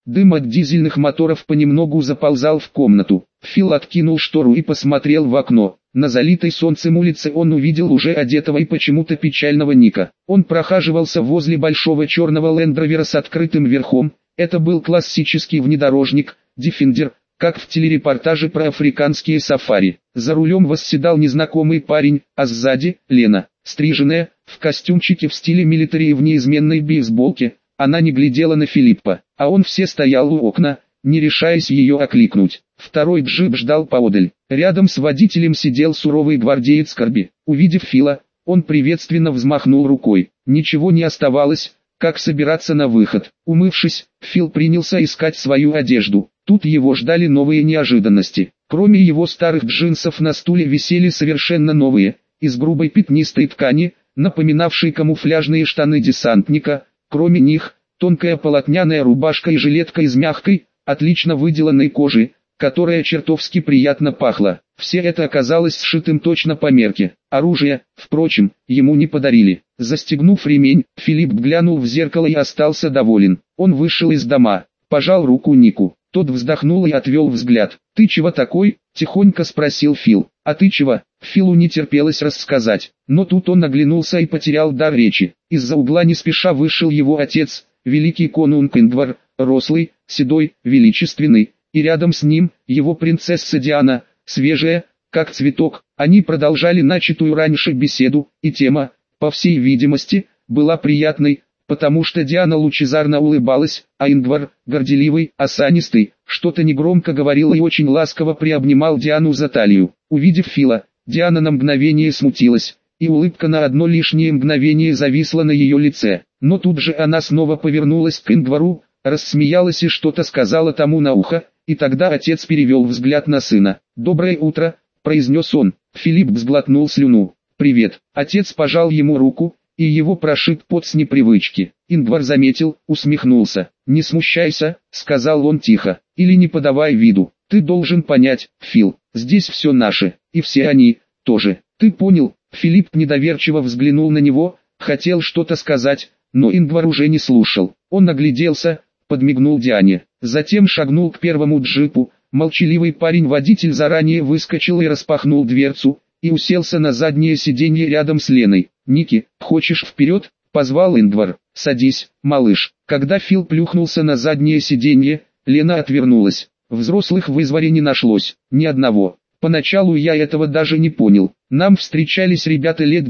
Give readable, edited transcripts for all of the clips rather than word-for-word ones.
Дым от дизельных моторов понемногу заползал в комнату. Фил откинул штору и посмотрел в окно. На залитой солнцем улице он увидел уже одетого и почему-то печального Ника. Он прохаживался возле большого черного лендровера с открытым верхом. Это был классический внедорожник, Defender, как в телерепортаже про африканские сафари. За рулем восседал незнакомый парень, а сзади – Лена, стриженная, в костюмчике в стиле милитари и в неизменной бейсболке. Она не глядела на Филиппа, а он все стоял у окна, не решаясь ее окликнуть. Второй джип ждал поодаль. Рядом с водителем сидел суровый гвардеец Корби. Увидев Фила, он приветственно взмахнул рукой. Ничего не оставалось, как собираться на выход. Умывшись, Фил принялся искать свою одежду. Тут его ждали новые неожиданности. Кроме его старых джинсов на стуле висели совершенно новые, из грубой пятнистой ткани, напоминавшие камуфляжные штаны десантника. Кроме них, тонкая полотняная рубашка и жилетка из мягкой, отлично выделанной кожи, которая чертовски приятно пахла. Все это оказалось сшитым точно по мерке. Оружие, впрочем, ему не подарили. Застегнув ремень, Филипп глянул в зеркало и остался доволен. Он вышел из дома, пожал руку Нику. Тот вздохнул и отвел взгляд. «Ты чего такой?» – тихонько спросил Фил. «А ты чего?» Филу не терпелось рассказать. Но тут он оглянулся и потерял дар речи. Из-за угла не спеша вышел его отец, великий конунг Ингвар, рослый, седой, величественный. И рядом с ним, его принцесса Диана, свежая, как цветок. Они продолжали начатую раньше беседу, и тема, по всей видимости, была приятной, потому что Диана лучезарно улыбалась, а Ингвар, горделивый, осанистый, что-то негромко говорил и очень ласково приобнимал Диану за талию. Увидев Фила, Диана на мгновение смутилась, и улыбка на одно лишнее мгновение зависла на ее лице. Но тут же она снова повернулась к Ингвару, рассмеялась и что-то сказала тому на ухо, и тогда отец перевел взгляд на сына. «Доброе утро», — произнес он. Филипп сглотнул слюну. «Привет». Отец пожал ему руку, и его прошиб пот с непривычки. Ингвар заметил, усмехнулся. «Не смущайся», — сказал он тихо, — «или не подавай виду. Ты должен понять, Фил, здесь все наше, и все они, тоже. Ты понял?» Филипп недоверчиво взглянул на него, хотел что-то сказать, но Ингвар уже не слушал. Он огляделся, подмигнул Диане, затем шагнул к первому джипу. Молчаливый парень-водитель заранее выскочил и распахнул дверцу, и уселся на заднее сиденье рядом с Леной. «Ники, хочешь вперед?» – позвал Ингвар. «Садись, малыш». Когда Фил плюхнулся на заднее сиденье, Лена отвернулась. Взрослых в Изваре не нашлось, ни одного. Поначалу я этого даже не понял. Нам встречались ребята лет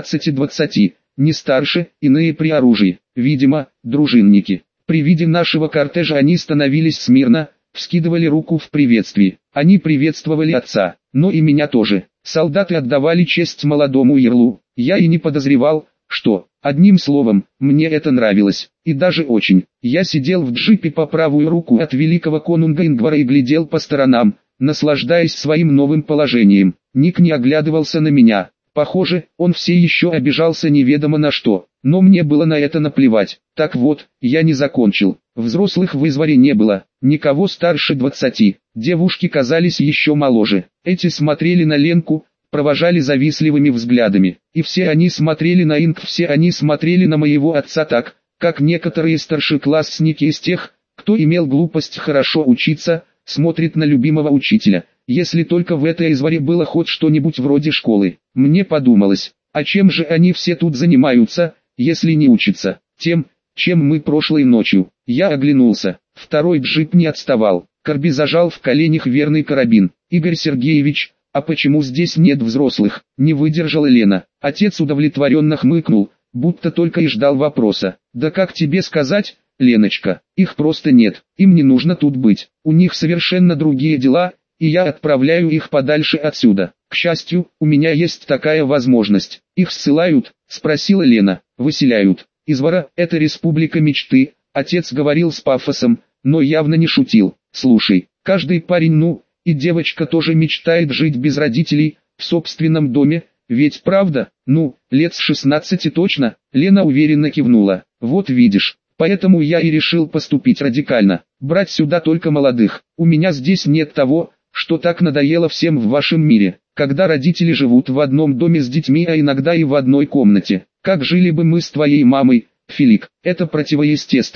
19-20, не старше, иные при оружии, видимо, дружинники. При виде нашего кортежа они становились смирно, вскидывали руку в приветствии. Они приветствовали отца, но и меня тоже. Солдаты отдавали честь молодому ярлу. Я и не подозревал, что, одним словом, мне это нравилось, и даже очень. Я сидел в джипе по правую руку от великого конунга Ингвара и глядел по сторонам, наслаждаясь своим новым положением. Ник не оглядывался на меня. Похоже, он все еще обижался неведомо на что, но мне было на это наплевать. Так вот, я не закончил. Взрослых в Изваре не было, никого старше 20. Девушки казались еще моложе. Эти смотрели на Ленку, провожали завистливыми взглядами. И все они смотрели на Инг, все они смотрели на моего отца так, как некоторые старшеклассники из тех, кто имел глупость хорошо учиться, смотрит на любимого учителя. Если только в этой Изваре было хоть что-нибудь вроде школы. Мне подумалось, а чем же они все тут занимаются, если не учатся? Тем, чем мы прошлой ночью. Я оглянулся. Второй джип не отставал. Корби зажал в коленях верный карабин. «Игорь Сергеевич, а почему здесь нет взрослых?» Не выдержала Лена. Отец удовлетворенно хмыкнул, будто только и ждал вопроса. «Да как тебе сказать, Леночка, их просто нет. Им не нужно тут быть. У них совершенно другие дела, и я отправляю их подальше отсюда. К счастью, у меня есть такая возможность». «Их ссылают?» – спросила Лена. «Выселяют. Извара – это республика мечты», – отец говорил с пафосом, но явно не шутил. «Слушай, каждый парень, и девочка тоже мечтает жить без родителей, в собственном доме, ведь правда? Лет с 16 точно?» Лена уверенно кивнула. «Вот видишь. Поэтому я и решил поступить радикально. Брать сюда только молодых. У меня здесь нет того, что так надоело всем в вашем мире, когда родители живут в одном доме с детьми, а иногда и в одной комнате. Как жили бы мы с твоей мамой, Филипп? Это противоестественно.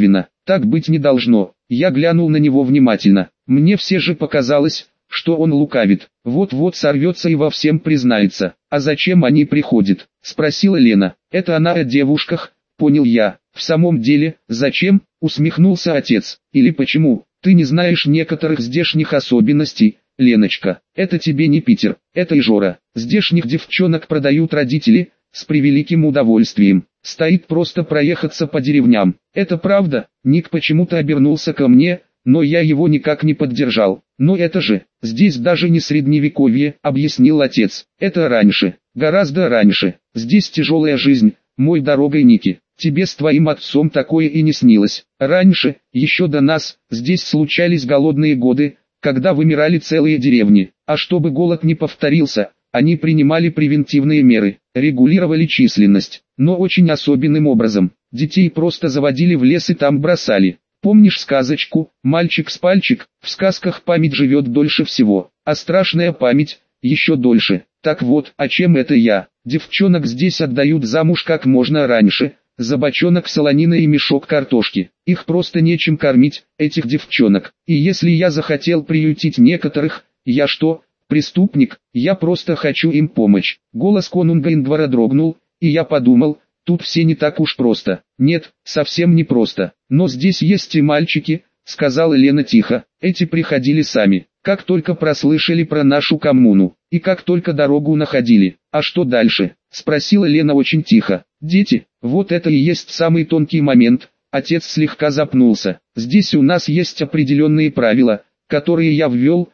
Так быть не должно. Я глянул на него внимательно. Мне все же показалось, что он лукавит. Вот-вот сорвется и во всем признается. «А зачем они приходят?» — спросила Лена. «Это она о девушках», — понял я. «В самом деле, зачем?» — усмехнулся отец. «Или почему? Ты не знаешь некоторых здешних особенностей, Леночка. Это тебе не Питер, это Ижора. Здешних девчонок продают родители, с превеликим удовольствием. Стоит просто проехаться по деревням. Это правда?» Ник почему-то обернулся ко мне, но я его никак не поддержал. «Но это же, здесь даже не средневековье», — объяснил отец. «Это раньше, гораздо раньше. Здесь тяжелая жизнь, мой дорогой Ники. Тебе с твоим отцом такое и не снилось. Раньше, еще до нас, здесь случались голодные годы, когда вымирали целые деревни. А чтобы голод не повторился, они принимали превентивные меры, регулировали численность, но очень особенным образом. Детей просто заводили в лес и там бросали. Помнишь сказочку «Мальчик с пальчик»? В сказках память живет дольше всего, а страшная память еще дольше. Так вот, о чем это я? Девчонок здесь отдают замуж как можно раньше, за бочонок солонины и мешок картошки. Их просто нечем кормить, этих девчонок. И если я захотел приютить некоторых, я что, преступник? Я просто хочу им помочь. Голос конунга Ингвара дрогнул, и я подумал, тут все не так уж просто. Нет, совсем не просто. Но здесь есть и мальчики, сказала Лена тихо. Эти приходили сами, как только прослышали про нашу коммуну, и как только дорогу находили. А что дальше? Спросила Лена очень тихо. Дети, вот это и есть самый тонкий момент. Отец слегка запнулся. Здесь у нас есть определенные правила, которые я ввел,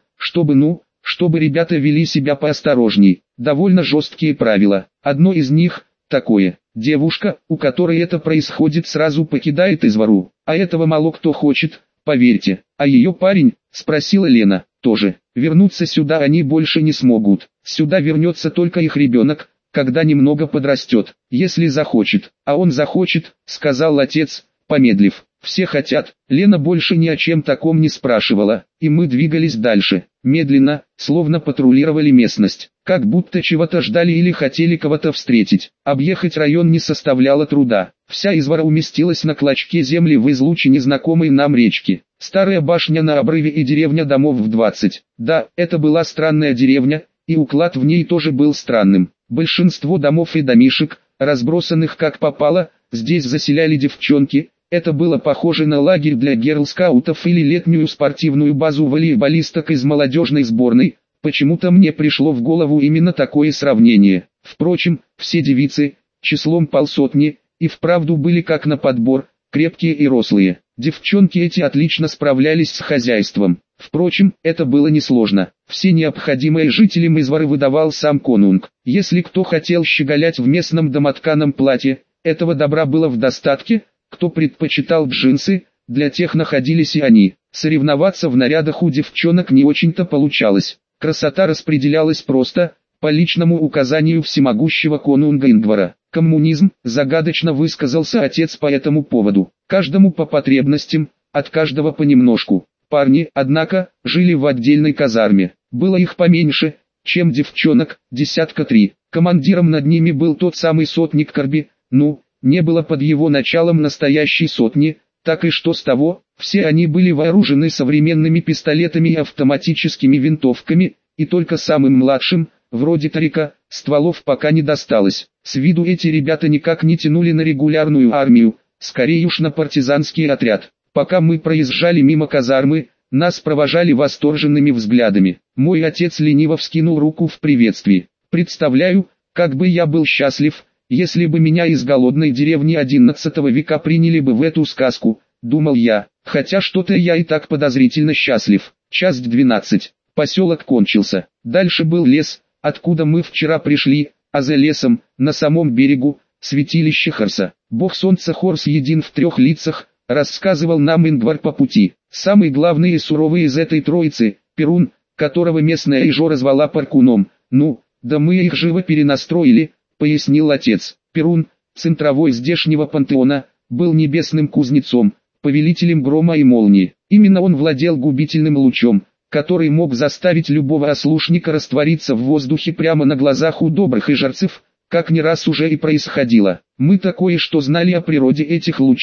чтобы ребята вели себя поосторожней. Довольно жесткие правила. Одно из них такое: девушка, у которой это происходит, сразу покидает извору. А этого мало кто хочет, поверьте. А ее парень, спросила Лена, тоже. Вернуться сюда они больше не смогут. Сюда вернется только их ребенок, когда немного подрастет, если захочет. А он захочет, сказал отец, помедлив. Все хотят. Лена больше ни о чем таком не спрашивала, и мы двигались дальше, медленно, словно патрулировали местность, как будто чего-то ждали или хотели кого-то встретить. Объехать район не составляло труда. Вся извора уместилась на клочке земли в излучине незнакомой нам речки. Старая башня на обрыве и деревня домов в 20. Да, это была странная деревня, и уклад в ней тоже был странным. Большинство домов и домишек, разбросанных как попало, здесь заселяли девчонки. Это было похоже на лагерь для герл-скаутов или летнюю спортивную базу волейболисток из молодежной сборной. Почему-то мне пришло в голову именно такое сравнение. Впрочем, все девицы, числом полсотни, и вправду были как на подбор, крепкие и рослые. Девчонки эти отлично справлялись с хозяйством. Впрочем, это было несложно. Все необходимое жителям изворы выдавал сам конунг. Если кто хотел щеголять в местном домотканом платье, этого добра было в достатке. Кто предпочитал джинсы, для тех находились и они. Соревноваться в нарядах у девчонок не очень-то получалось. Красота распределялась просто, по личному указанию всемогущего конунга Ингвара. Коммунизм, загадочно высказался отец по этому поводу. Каждому по потребностям, от каждого понемножку. Парни, однако, жили в отдельной казарме. Было их поменьше, чем девчонок, 3. Командиром над ними был тот самый сотник Корби. Не было под его началом настоящей сотни, так и что с того? Все они были вооружены современными пистолетами и автоматическими винтовками, и только самым младшим, вроде Тарика, стволов пока не досталось. С виду эти ребята никак не тянули на регулярную армию, скорее уж на партизанский отряд. Пока мы проезжали мимо казармы, нас провожали восторженными взглядами. Мой отец лениво вскинул руку в приветствии. Представляю, как бы я был счастлив, если бы меня из голодной деревни 11 века приняли бы в эту сказку, думал я, хотя что-то я и так подозрительно счастлив. Часть 12. Поселок кончился. Дальше был лес, откуда мы вчера пришли, а за лесом, на самом берегу, святилище Хорса. Бог солнца Хорс един в 3 лицах, рассказывал нам Ингвар по пути. Самый главный и суровый из этой троицы, Перун, которого местная Ижора звала Паркуном. Да мы их живо перенастроили, пояснил отец. Перун, центровой здешнего пантеона, был небесным кузнецом, повелителем грома и молнии. Именно он владел губительным лучом, который мог заставить любого ослушника раствориться в воздухе прямо на глазах у добрых ижорцев, как не раз уже и происходило. Мы такое что знали о природе этих лучей,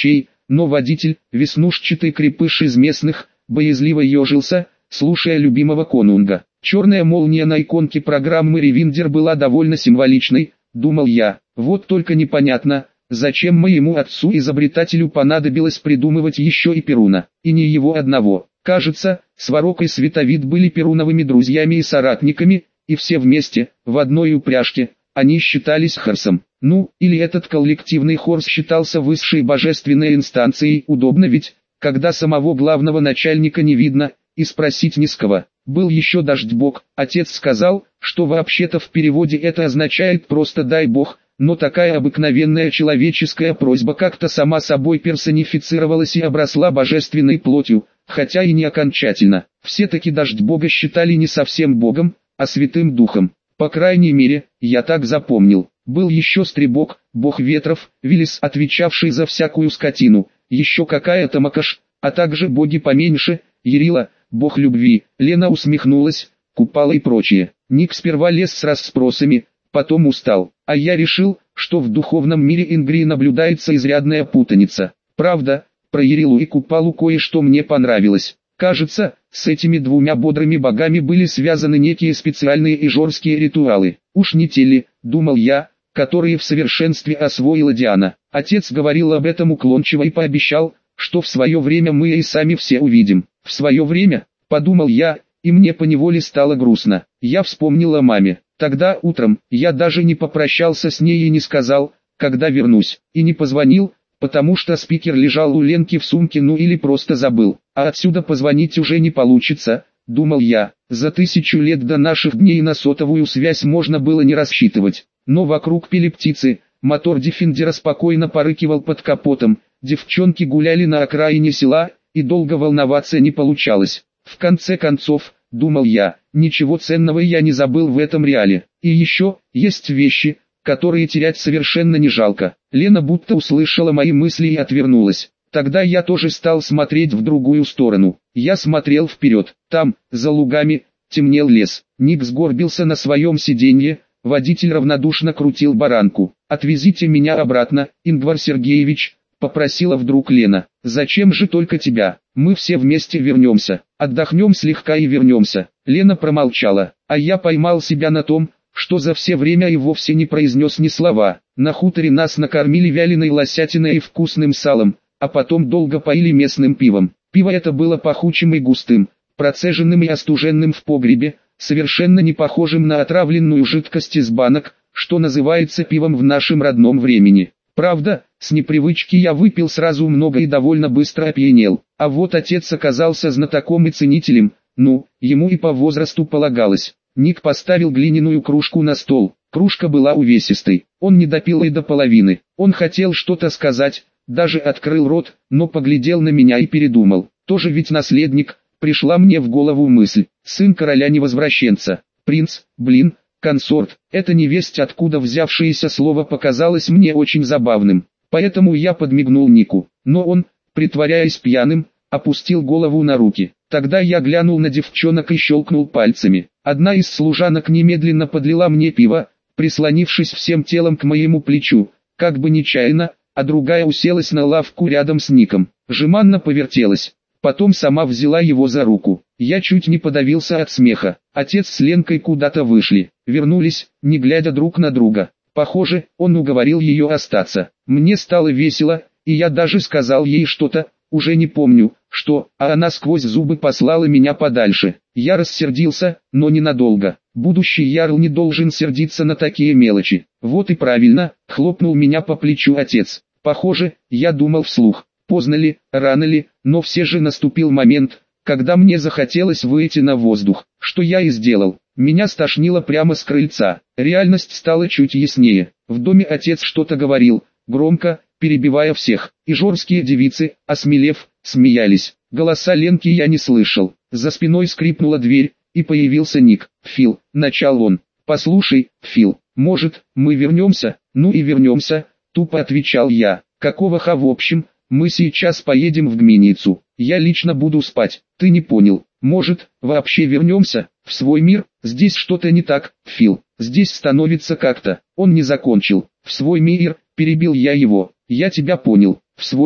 но водитель, веснушчатый крепыш из местных, боязливо ежился, слушая любимого конунга. Черная молния на иконке программы Ревиндер была довольно символичной, думал я. Вот только непонятно, зачем моему отцу-изобретателю понадобилось придумывать еще и Перуна, и не его одного. Кажется, Сварог и Световид были Перуновыми друзьями и соратниками, и все вместе, в одной упряжке, они считались Хорсом. Ну, или этот коллективный Хорс считался высшей божественной инстанцией, удобно ведь, когда самого главного начальника не видно, и спросить не с кого. Был еще Дождьбог, отец сказал, что вообще-то в переводе это означает просто «дай Бог», но такая обыкновенная человеческая просьба как-то сама собой персонифицировалась и обросла божественной плотью, хотя и не окончательно. Все-таки Дождьбога считали не совсем Богом, а Святым Духом. По крайней мере, я так запомнил. Был еще Стребог, бог ветров, Велес, отвечавший за всякую скотину, еще какая-то Макаш, а также боги поменьше, Ярила, бог любви. Лена усмехнулась, Купала и прочее. Ник сперва лез с расспросами, потом устал, а я решил, что в духовном мире Ингрии наблюдается изрядная путаница. Правда, про Ярилу и Купалу кое-что мне понравилось. Кажется, с этими двумя бодрыми богами были связаны некие специальные ижорские ритуалы. Уж не те ли, думал я, которые в совершенстве освоила Диана. Отец говорил об этом уклончиво и пообещал, что в свое время мы и сами все увидим. В свое время, подумал я, и мне поневоле стало грустно. Я вспомнил о маме. Тогда утром я даже не попрощался с ней и не сказал, когда вернусь, и не позвонил, потому что спикер лежал у Ленки в сумке, ну или просто забыл. А отсюда позвонить уже не получится, думал я. За 1000 лет до наших дней на сотовую связь можно было не рассчитывать. Но вокруг пели птицы, мотор Дефендера спокойно порыкивал под капотом, девчонки гуляли на окраине села, и долго волноваться не получалось. В конце концов, думал я, ничего ценного я не забыл в этом реале. И еще, есть вещи, которые терять совершенно не жалко. Лена будто услышала мои мысли и отвернулась. Тогда я тоже стал смотреть в другую сторону. Я смотрел вперед. Там, за лугами, темнел лес. Ник сгорбился на своем сиденье, водитель равнодушно крутил баранку. «Отвезите меня обратно, Ингвар Сергеевич», — попросила вдруг Лена. «Зачем же только тебя? Мы все вместе вернемся. Отдохнем слегка и вернемся». Лена промолчала, а я поймал себя на том, что за все время и вовсе не произнес ни слова. На хуторе нас накормили вяленой лосятиной и вкусным салом, а потом долго поили местным пивом. Пиво это было пахучим и густым, процеженным и остуженным в погребе, совершенно не похожим на отравленную жидкость из банок, что называется пивом в нашем родном времени. Правда, с непривычки я выпил сразу много и довольно быстро опьянел. А вот отец оказался знатоком и ценителем, ну, ему и по возрасту полагалось. Ник поставил глиняную кружку на стол. Кружка была увесистой. Он не допил и до половины. Он хотел что-то сказать, даже открыл рот, но поглядел на меня и передумал. Тоже ведь наследник. Пришла мне в голову мысль. Сын короля-невозвращенца. Принц, блин, консорт. Это невесть откуда взявшееся слово показалось мне очень забавным. Поэтому я подмигнул Нику. Но он, притворяясь пьяным, опустил голову на руки. Тогда я глянул на девчонок и щелкнул пальцами. Одна из служанок немедленно подлила мне пиво, прислонившись всем телом к моему плечу, как бы нечаянно, а другая уселась на лавку рядом с Ником. Жеманно повертелась. Потом сама взяла его за руку. Я чуть не подавился от смеха. Отец с Ленкой куда-то вышли. Вернулись, не глядя друг на друга. Похоже, он уговорил ее остаться. Мне стало весело, и я даже сказал ей что-то, уже не помню, что, а она сквозь зубы послала меня подальше. Я рассердился, но ненадолго. Будущий ярл не должен сердиться на такие мелочи. Вот и правильно, хлопнул меня по плечу отец. Похоже, я думал вслух. Поздно ли, рано ли, но все же наступил момент, когда мне захотелось выйти на воздух, что я и сделал. Меня стошнило прямо с крыльца. Реальность стала чуть яснее. В доме отец что-то говорил, громко, перебивая всех. И жорские девицы, осмелев, смеялись. Голоса Ленки я не слышал. За спиной скрипнула дверь, и появился Ник. «Фил», — начал он. «Послушай, Фил, может, мы вернемся?» «Ну и вернемся», — тупо отвечал я. «Какого ха в общем, мы сейчас поедем в Гминицу. Я лично буду спать». «Ты не понял. Может, вообще вернемся, в свой мир?» «Здесь что-то не так, Фил. Здесь становится как-то». Он не закончил. «В свой мир», — перебил я его. «Я тебя понял. В свой мир.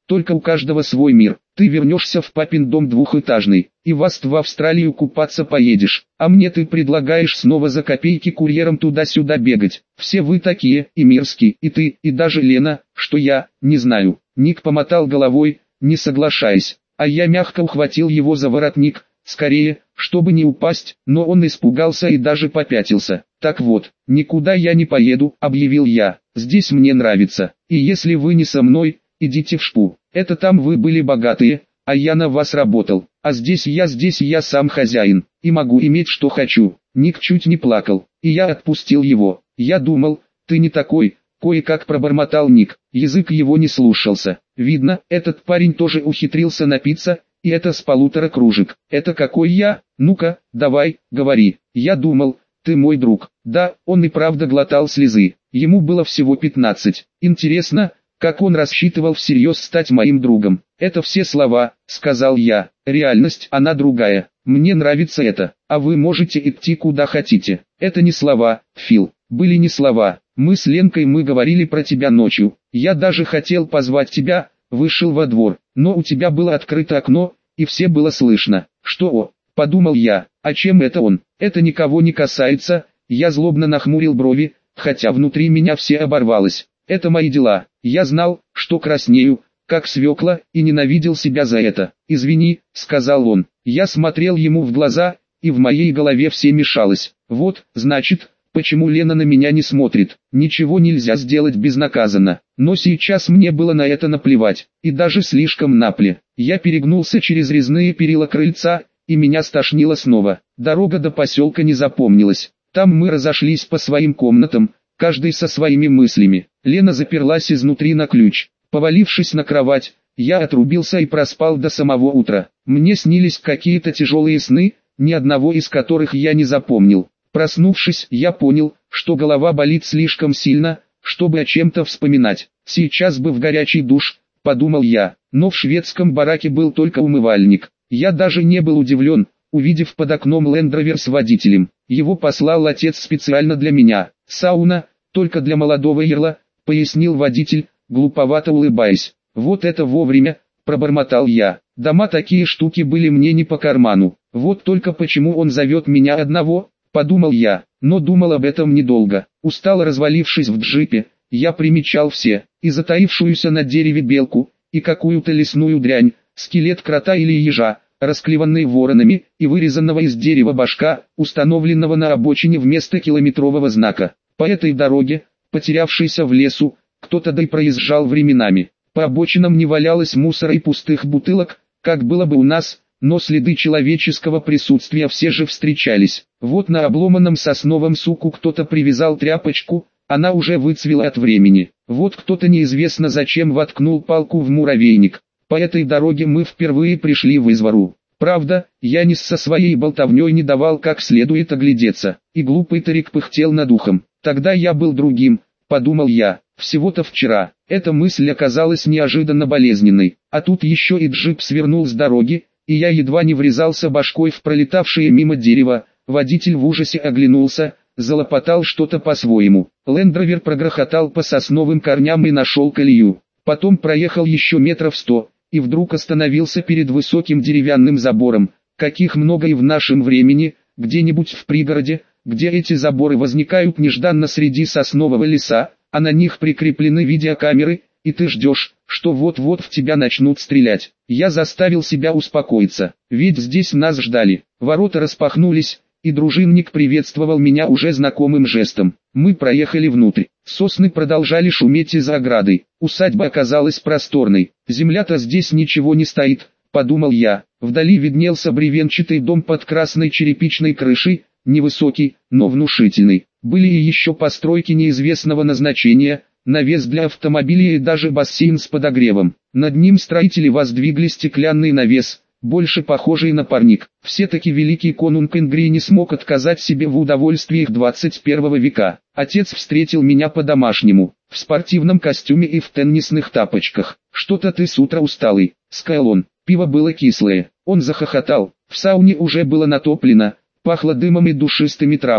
только у каждого свой мир. Ты вернешься в папин дом двухэтажный, и вас в Австралию купаться поедешь, а мне ты предлагаешь снова за копейки курьером туда-сюда бегать. Все вы такие, и Мирский, и ты, и даже Лена, что я, не знаю». Ник помотал головой, не соглашаясь, а я мягко ухватил его за воротник, скорее, чтобы не упасть, но он испугался и даже попятился. «Так вот, никуда я не поеду», — объявил я, — «здесь мне нравится, и если вы не со мной, идите в шпу. Это там вы были богатые, а я на вас работал, а здесь я сам хозяин, и могу иметь что хочу». Ник чуть не плакал, и я отпустил его. «Я думал, ты не такой», — кое-как пробормотал Ник, язык его не слушался. Видно, этот парень тоже ухитрился напиться, и это с 1,5 кружек. «Это какой я? Ну-ка, давай, говори». «Я думал, ты мой друг». Да, он и правда глотал слезы. Ему было всего 15. Интересно, как он рассчитывал всерьез стать моим другом. «Это все слова», — сказал я. «Реальность, она другая. Мне нравится это, а вы можете идти куда хотите». «Это не слова, Фил. Были не слова. Мы с Ленкой говорили про тебя ночью. Я даже хотел позвать тебя, вышел во двор, но у тебя было открыто окно, и все было слышно». «Что?» — подумал я. «А чем это он? Это никого не касается». Я злобно нахмурил брови, хотя внутри меня все оборвалось. «Это мои дела». Я знал, что краснею, как свекла, и ненавидел себя за это. «Извини», — сказал он. Я смотрел ему в глаза, и в моей голове все мешалось. «Вот, значит, почему Лена на меня не смотрит. Ничего нельзя сделать безнаказанно». Но сейчас мне было на это наплевать, и даже слишком напле. Я перегнулся через резные перила крыльца, и меня стошнило снова. Дорога до поселка не запомнилась. Там мы разошлись по своим комнатам, каждый со своими мыслями. Лена заперлась изнутри на ключ. Повалившись на кровать, я отрубился и проспал до самого утра. Мне снились какие-то тяжелые сны, ни одного из которых я не запомнил. Проснувшись, я понял, что голова болит слишком сильно, чтобы о чем-то вспоминать. «Сейчас бы в горячий душ», — подумал я, но в шведском бараке был только умывальник. Я даже не был удивлен, увидев под окном Land Rover с водителем. Его послал отец специально для меня. «Сауна, только для молодого ерла», — пояснил водитель, глуповато улыбаясь. «Вот это вовремя», — пробормотал я. Дома такие штуки были мне не по карману. Вот только почему он зовет меня одного, подумал я, но думал об этом недолго. Устало развалившись в джипе, я примечал все, и затаившуюся на дереве белку, и какую-то лесную дрянь, скелет крота или ежа, расклеванный воронами, и вырезанного из дерева башка, установленного на обочине вместо километрового знака. По этой дороге, потерявшейся в лесу, кто-то да и проезжал временами. По обочинам не валялось мусора и пустых бутылок, как было бы у нас, но следы человеческого присутствия все же встречались. Вот на обломанном сосновом суку кто-то привязал тряпочку, она уже выцвела от времени. Вот кто-то неизвестно зачем воткнул палку в муравейник. По этой дороге мы впервые пришли в извору. Правда, Янис со своей болтовней не давал как следует оглядеться, и глупый Тарик пыхтел над ухом. Тогда я был другим, подумал я, всего-то вчера. Эта мысль оказалась неожиданно болезненной, а тут еще и джип свернул с дороги, и я едва не врезался башкой в пролетавшее мимо дерево. Водитель в ужасе оглянулся, залопотал что-то по-своему. Лендровер прогрохотал по сосновым корням и нашел колею. Потом проехал еще метров 100, и вдруг остановился перед высоким деревянным забором, каких много и в нашем времени, где-нибудь в пригороде, где эти заборы возникают нежданно среди соснового леса, а на них прикреплены видеокамеры, и ты ждешь, что вот-вот в тебя начнут стрелять. Я заставил себя успокоиться, ведь здесь нас ждали. Ворота распахнулись, и дружинник приветствовал меня уже знакомым жестом. Мы проехали внутрь. Сосны продолжали шуметь из-за ограды. Усадьба оказалась просторной. Земля-то здесь ничего не стоит, подумал я. Вдали виднелся бревенчатый дом под красной черепичной крышей, невысокий, но внушительный. Были и еще постройки неизвестного назначения, навес для автомобилей и даже бассейн с подогревом. Над ним строители воздвигли стеклянный навес, больше похожий на парник. Все-таки великий конунг Ингри не смог отказать себе в удовольствиях 21 века. Отец встретил меня по-домашнему, в спортивном костюме и в теннисных тапочках. «Что-то ты с утра усталый», — сказал он. Пиво было кислое. Он захохотал. В сауне уже было натоплено, пахло дымом и душистыми травами.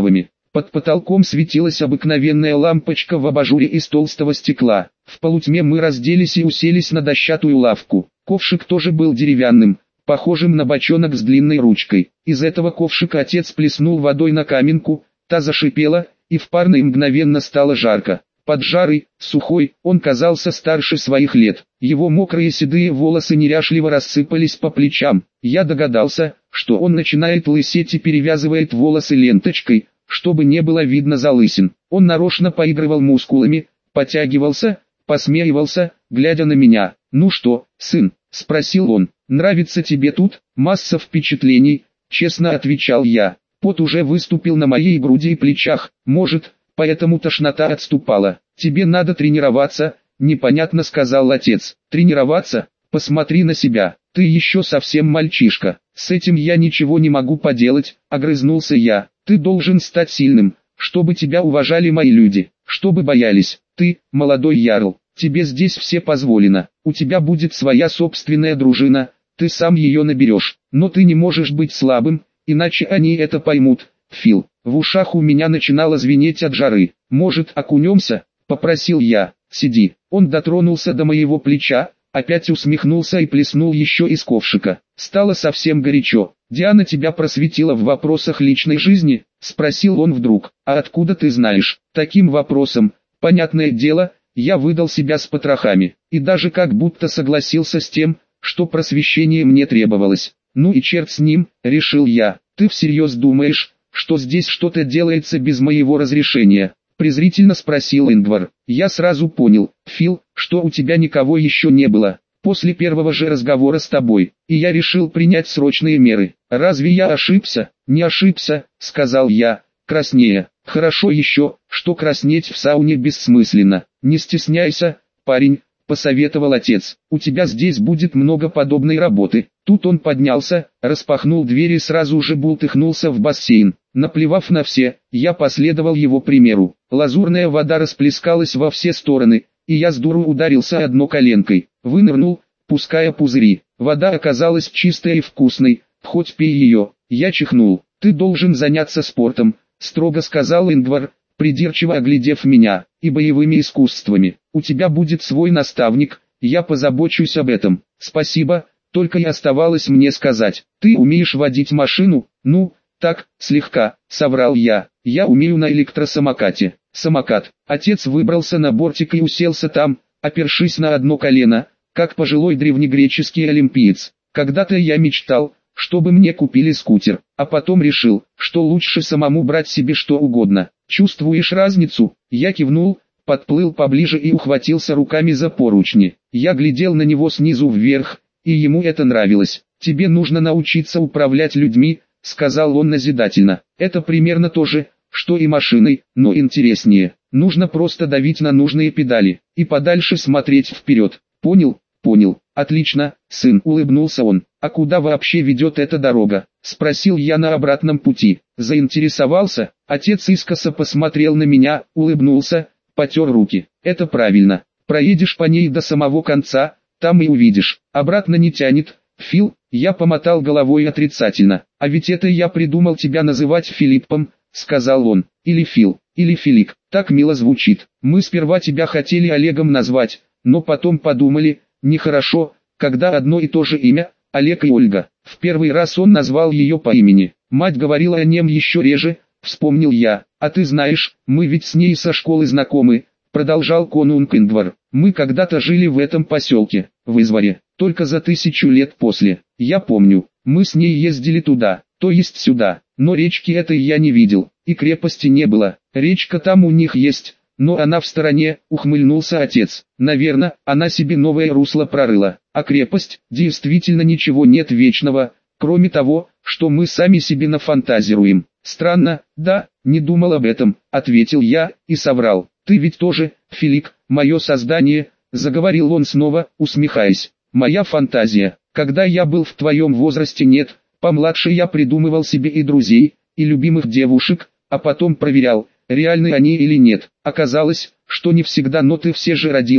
Под потолком светилась обыкновенная лампочка в абажуре из толстого стекла. В полутьме мы разделись и уселись на дощатую лавку. Ковшик тоже был деревянным, похожим на бочонок с длинной ручкой. Из этого ковшика отец плеснул водой на каменку, та зашипела, и в парной мгновенно стало жарко. Поджарый, сухой, он казался старше своих лет. Его мокрые седые волосы неряшливо рассыпались по плечам. Я догадался, что он начинает лысеть и перевязывает волосы ленточкой, чтобы не было видно залысин. Он нарочно поигрывал мускулами, потягивался, посмеивался, глядя на меня. «Ну что, сын?» – спросил он. «Нравится тебе тут?» «Масса впечатлений», – честно отвечал я. Пот уже выступил на моей груди и плечах. «Может, поэтому тошнота отступала. Тебе надо тренироваться», – непонятно сказал отец. «Тренироваться? Посмотри на себя. Ты еще совсем мальчишка». «С этим я ничего не могу поделать», – огрызнулся я. «Ты должен стать сильным, чтобы тебя уважали мои люди, чтобы боялись. Ты, молодой ярл, тебе здесь все позволено. У тебя будет своя собственная дружина, ты сам ее наберешь. Но ты не можешь быть слабым, иначе они это поймут». «Фил». В ушах у меня начинало звенеть от жары. «Может, окунемся?» – попросил я. «Сиди». Он дотронулся до моего плеча, опять усмехнулся и плеснул еще из ковшика. Стало совсем горячо. «Диана тебя просветила в вопросах личной жизни?» – спросил он вдруг. «А откуда ты знаешь?» Таким вопросом, понятное дело, я выдал себя с потрохами, и даже как будто согласился с тем, что просвещение мне требовалось. «Ну и черт с ним», – решил я. «Ты всерьез думаешь, что здесь что-то делается без моего разрешения?» – презрительно спросил Ингвар. Я сразу понял, Фил, что у тебя никого еще не было. После первого же разговора с тобой, и я решил принять срочные меры. «Разве я ошибся?» «Не ошибся», — сказал я, краснея. «Хорошо еще, что краснеть в сауне бессмысленно. Не стесняйся, парень», — посоветовал отец. «У тебя здесь будет много подобной работы». Тут он поднялся, распахнул дверь и сразу же бултыхнулся в бассейн. Наплевав на все, я последовал его примеру. Лазурная вода расплескалась во все стороны, и я с дуру ударился одной коленкой. Вынырнул, пуская пузыри. Вода оказалась чистой и вкусной, хоть пей ее. Я чихнул. «Ты должен заняться спортом», — строго сказал Ингвар, придирчиво оглядев меня, «и боевыми искусствами. У тебя будет свой наставник, я позабочусь об этом». «Спасибо», только и оставалось мне сказать. «Ты умеешь водить машину?» «Ну, так, слегка», — соврал я. «Я умею на электросамокате». Самокат. Отец выбрался на бортик и уселся там, опершись на одно колено, как пожилой древнегреческий олимпиец. Когда-то я мечтал, чтобы мне купили скутер, а потом решил, что лучше самому брать себе что угодно. «Чувствуешь разницу?» Я кивнул, подплыл поближе и ухватился руками за поручни. Я глядел на него снизу вверх, и ему это нравилось. «Тебе нужно научиться управлять людьми», — сказал он назидательно. «Это примерно то же, что и машиной, но интереснее. Нужно просто давить на нужные педали, и подальше смотреть вперед. Понял?» «Понял. Отлично, сын», — улыбнулся он. «А куда вообще ведет эта дорога?» — спросил я на обратном пути. Заинтересовался, отец искоса посмотрел на меня, улыбнулся, потер руки. «Это правильно. Проедешь по ней до самого конца, там и увидишь. Обратно не тянет, Фил». Я помотал головой отрицательно. «А ведь это я придумал тебя называть Филиппом», — сказал он. «Или Фил, или Филипп, так мило звучит. Мы сперва тебя хотели Олегом назвать, но потом подумали, нехорошо, когда одно и то же имя, Олег и Ольга». В первый раз он назвал ее по имени. Мать говорила о нем еще реже, вспомнил я. «А ты знаешь, мы ведь с ней со школы знакомы», продолжал конунг Ингвар. «Мы когда-то жили в этом поселке, в Изваре, только за 1000 лет после. Я помню, мы с ней ездили туда, то есть сюда, но речки этой я не видел, и крепости не было. Речка там у них есть, но она в стороне», ухмыльнулся отец. «Наверное, она себе новое русло прорыла. А крепость, действительно ничего нет вечного, кроме того, что мы сами себе нафантазируем». «Странно, да, не думал об этом», ответил я, и соврал. «Ты ведь тоже, Филипп, мое создание», заговорил он снова, усмехаясь. «Моя фантазия. Когда я был в твоем возрасте нет, помладше я придумывал себе и друзей, и любимых девушек, а потом проверял, реальны они или нет. Оказалось, что не всегда, но ты все же родился,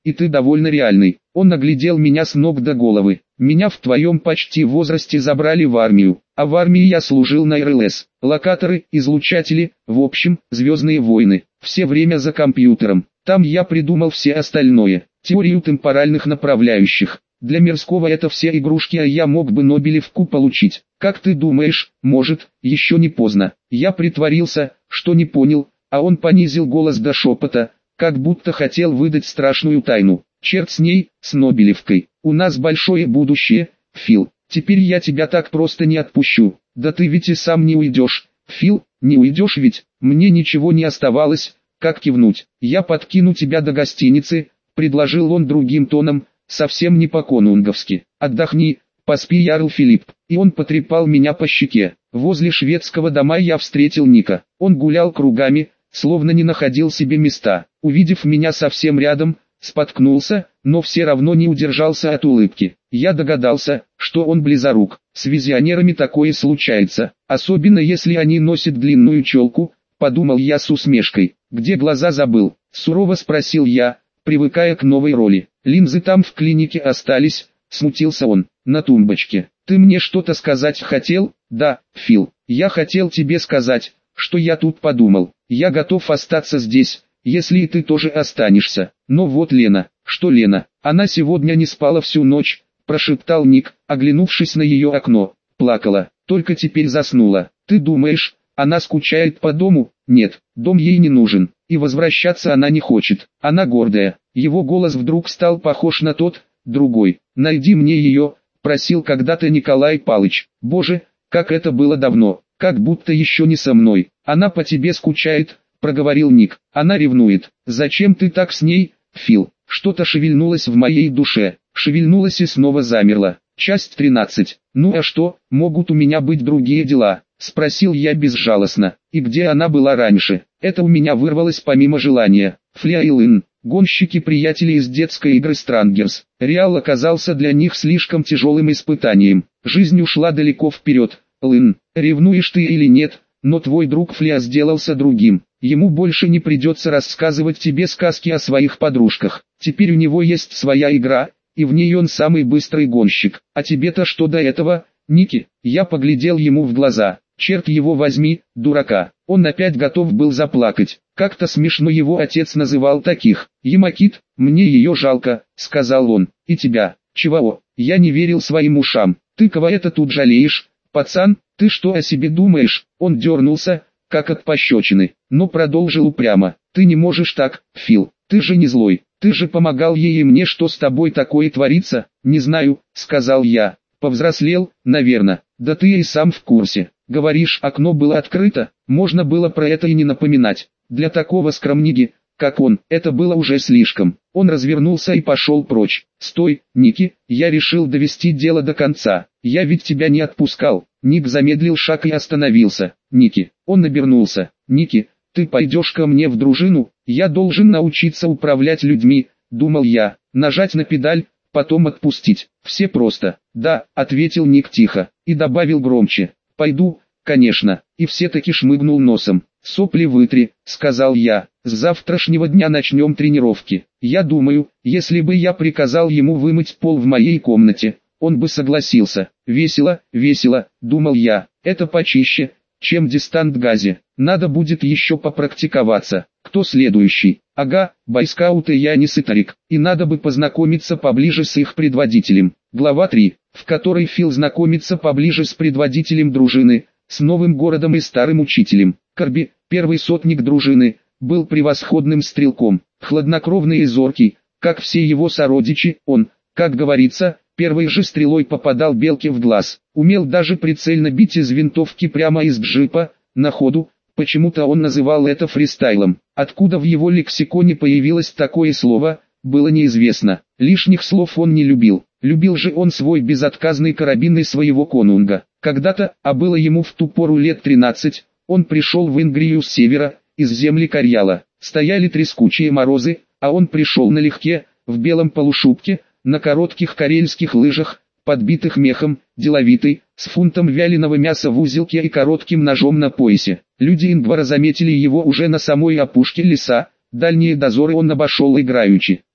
и ты довольно реальный. Он оглядел меня с ног до головы. Меня в твоем почти возрасте забрали в армию, а в армии я служил на РЛС. Локаторы, излучатели, в общем, звездные войны. Все время за компьютером. Там я придумал все остальное. Теорию темпоральных направляющих. Для мирского это все игрушки, а я мог бы Нобелевку получить. Как ты думаешь, может, еще не поздно? Я притворился, что не понял, а он понизил голос до шепота, как будто хотел выдать страшную тайну. Черт с ней, с Нобелевкой. У нас большое будущее, Фил. Теперь я тебя так просто не отпущу. Да ты ведь и сам не уйдешь. Фил, не уйдешь ведь? Мне ничего не оставалось, как кивнуть. Я подкину тебя до гостиницы, предложил он другим тоном, совсем не по-конунговски. Отдохни, поспи, Ярл Филипп. И он потрепал меня по щеке. Возле шведского дома я встретил Ника. Он гулял кругами, словно не находил себе места. Увидев меня совсем рядом, споткнулся, но все равно не удержался от улыбки. Я догадался, что он близорук. С визионерами такое случается, особенно если они носят длинную челку, подумал я с усмешкой. Где глаза забыл? Сурово спросил я, привыкая к новой роли. Линзы там в клинике остались, смутился он, на тумбочке. Ты мне что-то сказать хотел? Да, Фил, я хотел тебе сказать, что я тут подумал. Я готов остаться здесь, если и ты тоже останешься. Но вот Лена. Что Лена? Она сегодня не спала всю ночь, прошептал Ник, оглянувшись на ее окно. Плакала, только теперь заснула. Ты думаешь, она скучает по дому? Нет, дом ей не нужен, и возвращаться она не хочет. Она гордая. Его голос вдруг стал похож на тот, другой. Найди мне ее, просил когда-то Николай Палыч. Боже, как это было давно, как будто еще не со мной. Она по тебе скучает, проговорил Ник. Она ревнует. Зачем ты так с ней, Фил? Что-то шевельнулось в моей душе. Шевельнулось и снова замерло. Часть 13. Ну а что, могут у меня быть другие дела? Спросил я безжалостно. И где она была раньше? Это у меня вырвалось помимо желания. Флea и Лин, гонщики-приятели из детской игры Странгерс. Реал оказался для них слишком тяжелым испытанием. Жизнь ушла далеко вперед. Лин, ревнуешь ты или нет, но твой друг Флea сделался другим. Ему больше не придется рассказывать тебе сказки о своих подружках. Теперь у него есть своя игра, и в ней он самый быстрый гонщик. А тебе-то что до этого, Ники? Я поглядел ему в глаза. Черт его возьми, дурака. Он опять готов был заплакать. Как-то смешно его отец называл таких. Ямакит, мне ее жалко, сказал он. И тебя, чего? Я не верил своим ушам. Ты кого это тут жалеешь, пацан? Ты что о себе думаешь? Он дернулся, как от пощечины, но продолжил упрямо. Ты не можешь так, Фил. Ты же не злой. Ты же помогал ей и мне, что с тобой такое творится? Не знаю, сказал я. Повзрослел, наверное. Да ты и сам в курсе. Говоришь, окно было открыто, можно было про это и не напоминать. Для такого скромниги, как он, это было уже слишком. Он развернулся и пошел прочь. Стой, Ники, я решил довести дело до конца. Я ведь тебя не отпускал. Ник замедлил шаг и остановился. Ники, он обернулся. Ники, ты пойдешь ко мне в дружину? Я должен научиться управлять людьми, думал я. Нажать на педаль, потом отпустить. Все просто. Да, ответил Ник тихо, и добавил громче. Пойду, конечно, и все-таки шмыгнул носом. Сопли вытри, сказал я, с завтрашнего дня начнем тренировки. Я думаю, если бы я приказал ему вымыть пол в моей комнате, он бы согласился. Весело, весело, думал я, это почище, чем дистант-газе. Надо будет еще попрактиковаться. Кто следующий? Ага, бойскауты Янис и Тарик. И надо бы познакомиться поближе с их предводителем. Глава 3, в которой Фил знакомится поближе с предводителем дружины, с новым городом и старым учителем. Корби, первый сотник дружины, был превосходным стрелком, хладнокровный и зоркий, как все его сородичи. Он, как говорится, первой же стрелой попадал белке в глаз, умел даже прицельно бить из винтовки прямо из джипа, на ходу. Почему-то он называл это фристайлом. Откуда в его лексиконе появилось такое слово, было неизвестно. Лишних слов он не любил. Любил же он свой безотказный карабин и своего конунга. Когда-то, а было ему в ту пору лет 13, он пришел в Ингрию с севера, из земли Карьяла. Стояли трескучие морозы, а он пришел налегке, в белом полушубке, на коротких карельских лыжах, подбитых мехом, деловитый, с фунтом вяленого мяса в узелке и коротким ножом на поясе. Люди Ингвара заметили его уже на самой опушке леса, дальние дозоры он обошел играючи.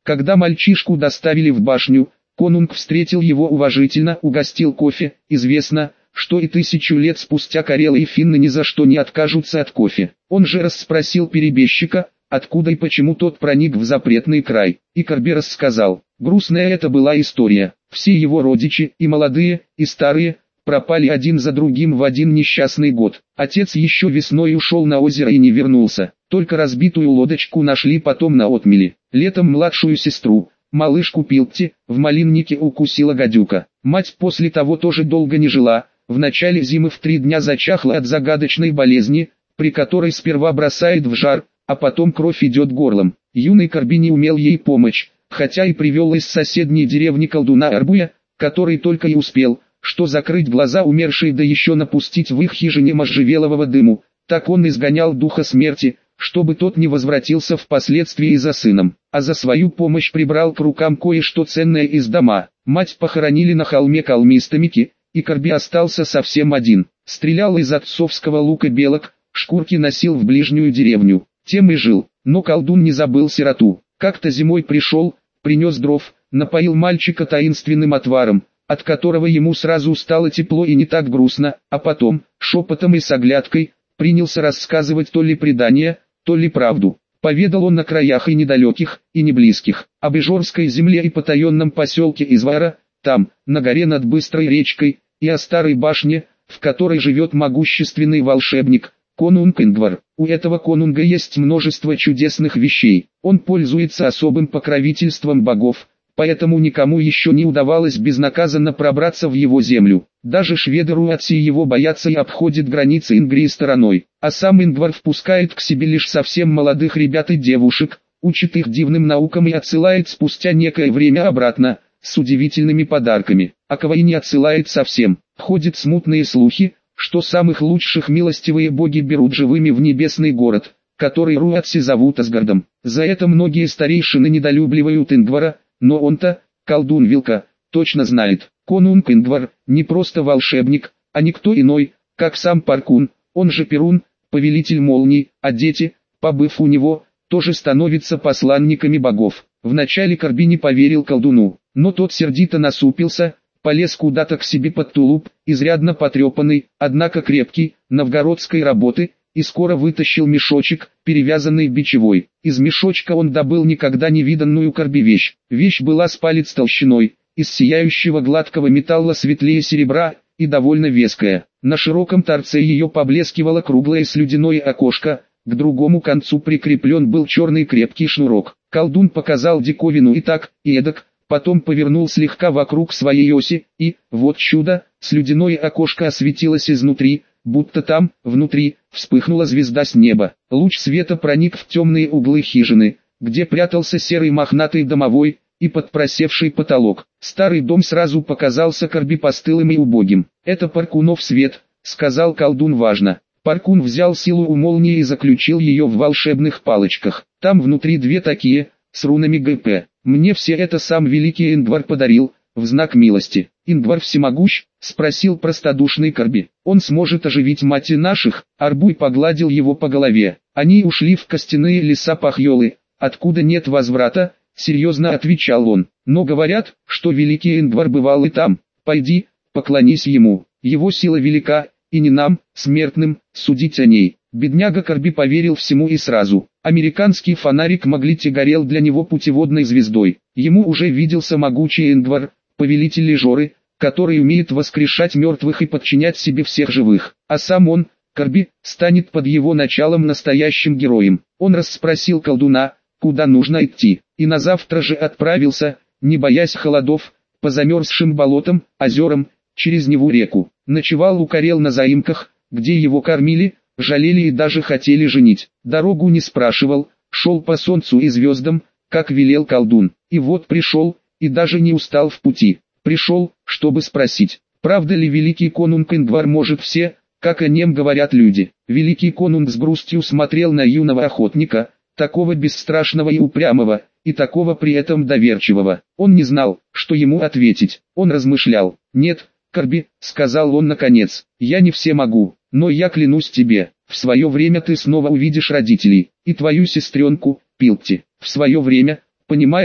Когда мальчишку доставили в башню, конунг встретил его уважительно, угостил кофе. Известно, что и 1000 лет спустя карелы и финны ни за что не откажутся от кофе. Он же расспросил перебежчика, откуда и почему тот проник в запретный край, и Корби рассказал. Грустная это была история. Все его родичи, и молодые, и старые, пропали один за другим в один несчастный год. Отец еще весной ушел на озеро и не вернулся. Только разбитую лодочку нашли потом на отмеле. Летом младшую сестру, малышку Пилти, в малиннике укусила гадюка. Мать после того тоже долго не жила. В начале зимы в 3 дня зачахла от загадочной болезни, при которой сперва бросает в жар, а потом кровь идет горлом. Юный Корби не умел ей помочь, хотя и привел из соседней деревни колдуна Арбуя, который только и успел, что закрыть глаза умершей да еще напустить в их хижине можжевелового дыму. Так он изгонял духа смерти, чтобы тот не возвратился впоследствии за сыном, а за свою помощь прибрал к рукам кое-что ценное из дома. Мать похоронили на холме Калмистомики, и Корби остался совсем один. Стрелял из отцовского лука белок, шкурки носил в ближнюю деревню, тем и жил. Но колдун не забыл сироту. Как-то зимой пришел, принес дров, напоил мальчика таинственным отваром, от которого ему сразу стало тепло и не так грустно, а потом, шепотом и с оглядкой, принялся рассказывать то ли предания, то ли правду. Поведал он на краях и недалеких, и неблизких, об Ижорской земле и потаенном поселке Извара, там, на горе над быстрой речкой, и о старой башне, в которой живет могущественный волшебник, конунг Ингвар. У этого конунга есть множество чудесных вещей, он пользуется особым покровительством богов, поэтому никому еще не удавалось безнаказанно пробраться в его землю. Даже шведы-руатси его боятся и обходят границы Ингрии стороной. А сам Ингвар впускает к себе лишь совсем молодых ребят и девушек, учит их дивным наукам и отсылает спустя некое время обратно, с удивительными подарками. А кого и не отсылает совсем. Ходят смутные слухи, что самых лучших милостивые боги берут живыми в небесный город, который руатси зовут Асгардом. За это многие старейшины недолюбливают Ингвара, но он-то, колдун Вилка, точно знает. Конунг Ингвар не просто волшебник, а никто иной, как сам Паркун, он же Перун, повелитель молний, а дети, побыв у него, тоже становятся посланниками богов. Вначале Корби не поверил колдуну, но тот сердито насупился, полез куда-то к себе под тулуп, изрядно потрепанный, однако крепкий, новгородской работы, и скоро вытащил мешочек, перевязанный бичевой. Из мешочка он добыл никогда не виданную Корби вещь. Вещь была с палец толщиной, из сияющего гладкого металла светлее серебра, и довольно веская. На широком торце ее поблескивало круглое слюдяное окошко, к другому концу прикреплен был черный крепкий шнурок. Колдун показал диковину и так, и эдак, потом повернул слегка вокруг своей оси, и, вот чудо, слюдяное окошко осветилось изнутри, будто там, внутри, вспыхнула звезда с неба. Луч света проник в темные углы хижины, где прятался серый мохнатый домовой, и под просевший потолок. Старый дом сразу показался Корби постылым и убогим. «Это Паркунов свет», — сказал колдун важно. Паркун взял силу у молнии и заключил ее в волшебных палочках. Там внутри 2 такие, с рунами ГП. Мне все это сам великий Ингвар подарил, в знак милости. Ингвар всемогущ? Спросил простодушный Корби. Он сможет оживить мать наших? Арбуй погладил его по голове. Они ушли в костяные леса Пахьолы, откуда нет возврата, серьезно отвечал он. Но говорят, что великий Ингвар бывал и там. Пойди, поклонись ему. Его сила велика, и не нам, смертным, судить о ней. Бедняга Корби поверил всему и сразу. Американский фонарик Маглити горел для него путеводной звездой. Ему уже виделся могучий Ингвар, повелитель Ижоры, который умеет воскрешать мертвых и подчинять себе всех живых. А сам он, Корби, станет под его началом настоящим героем. Он расспросил колдуна, куда нужно идти, и на завтра же отправился, не боясь холодов, по замерзшим болотам, озерам, через Неву реку. Ночевал у Карел на заимках, где его кормили, жалели и даже хотели женить. Дорогу не спрашивал, шел по солнцу и звездам, как велел колдун. И вот пришел, и даже не устал в пути. Пришел, чтобы спросить, правда ли великий конунг Ингвар может все, как о нем говорят люди. Великий конунг с грустью смотрел на юного охотника, такого бесстрашного и упрямого, и такого при этом доверчивого. Он не знал, что ему ответить. Он размышлял. «Нет, Корби», — сказал он наконец, — «я не все могу, но я клянусь тебе, в свое время ты снова увидишь родителей, и твою сестренку, Пилти. В свое время, понимаешь,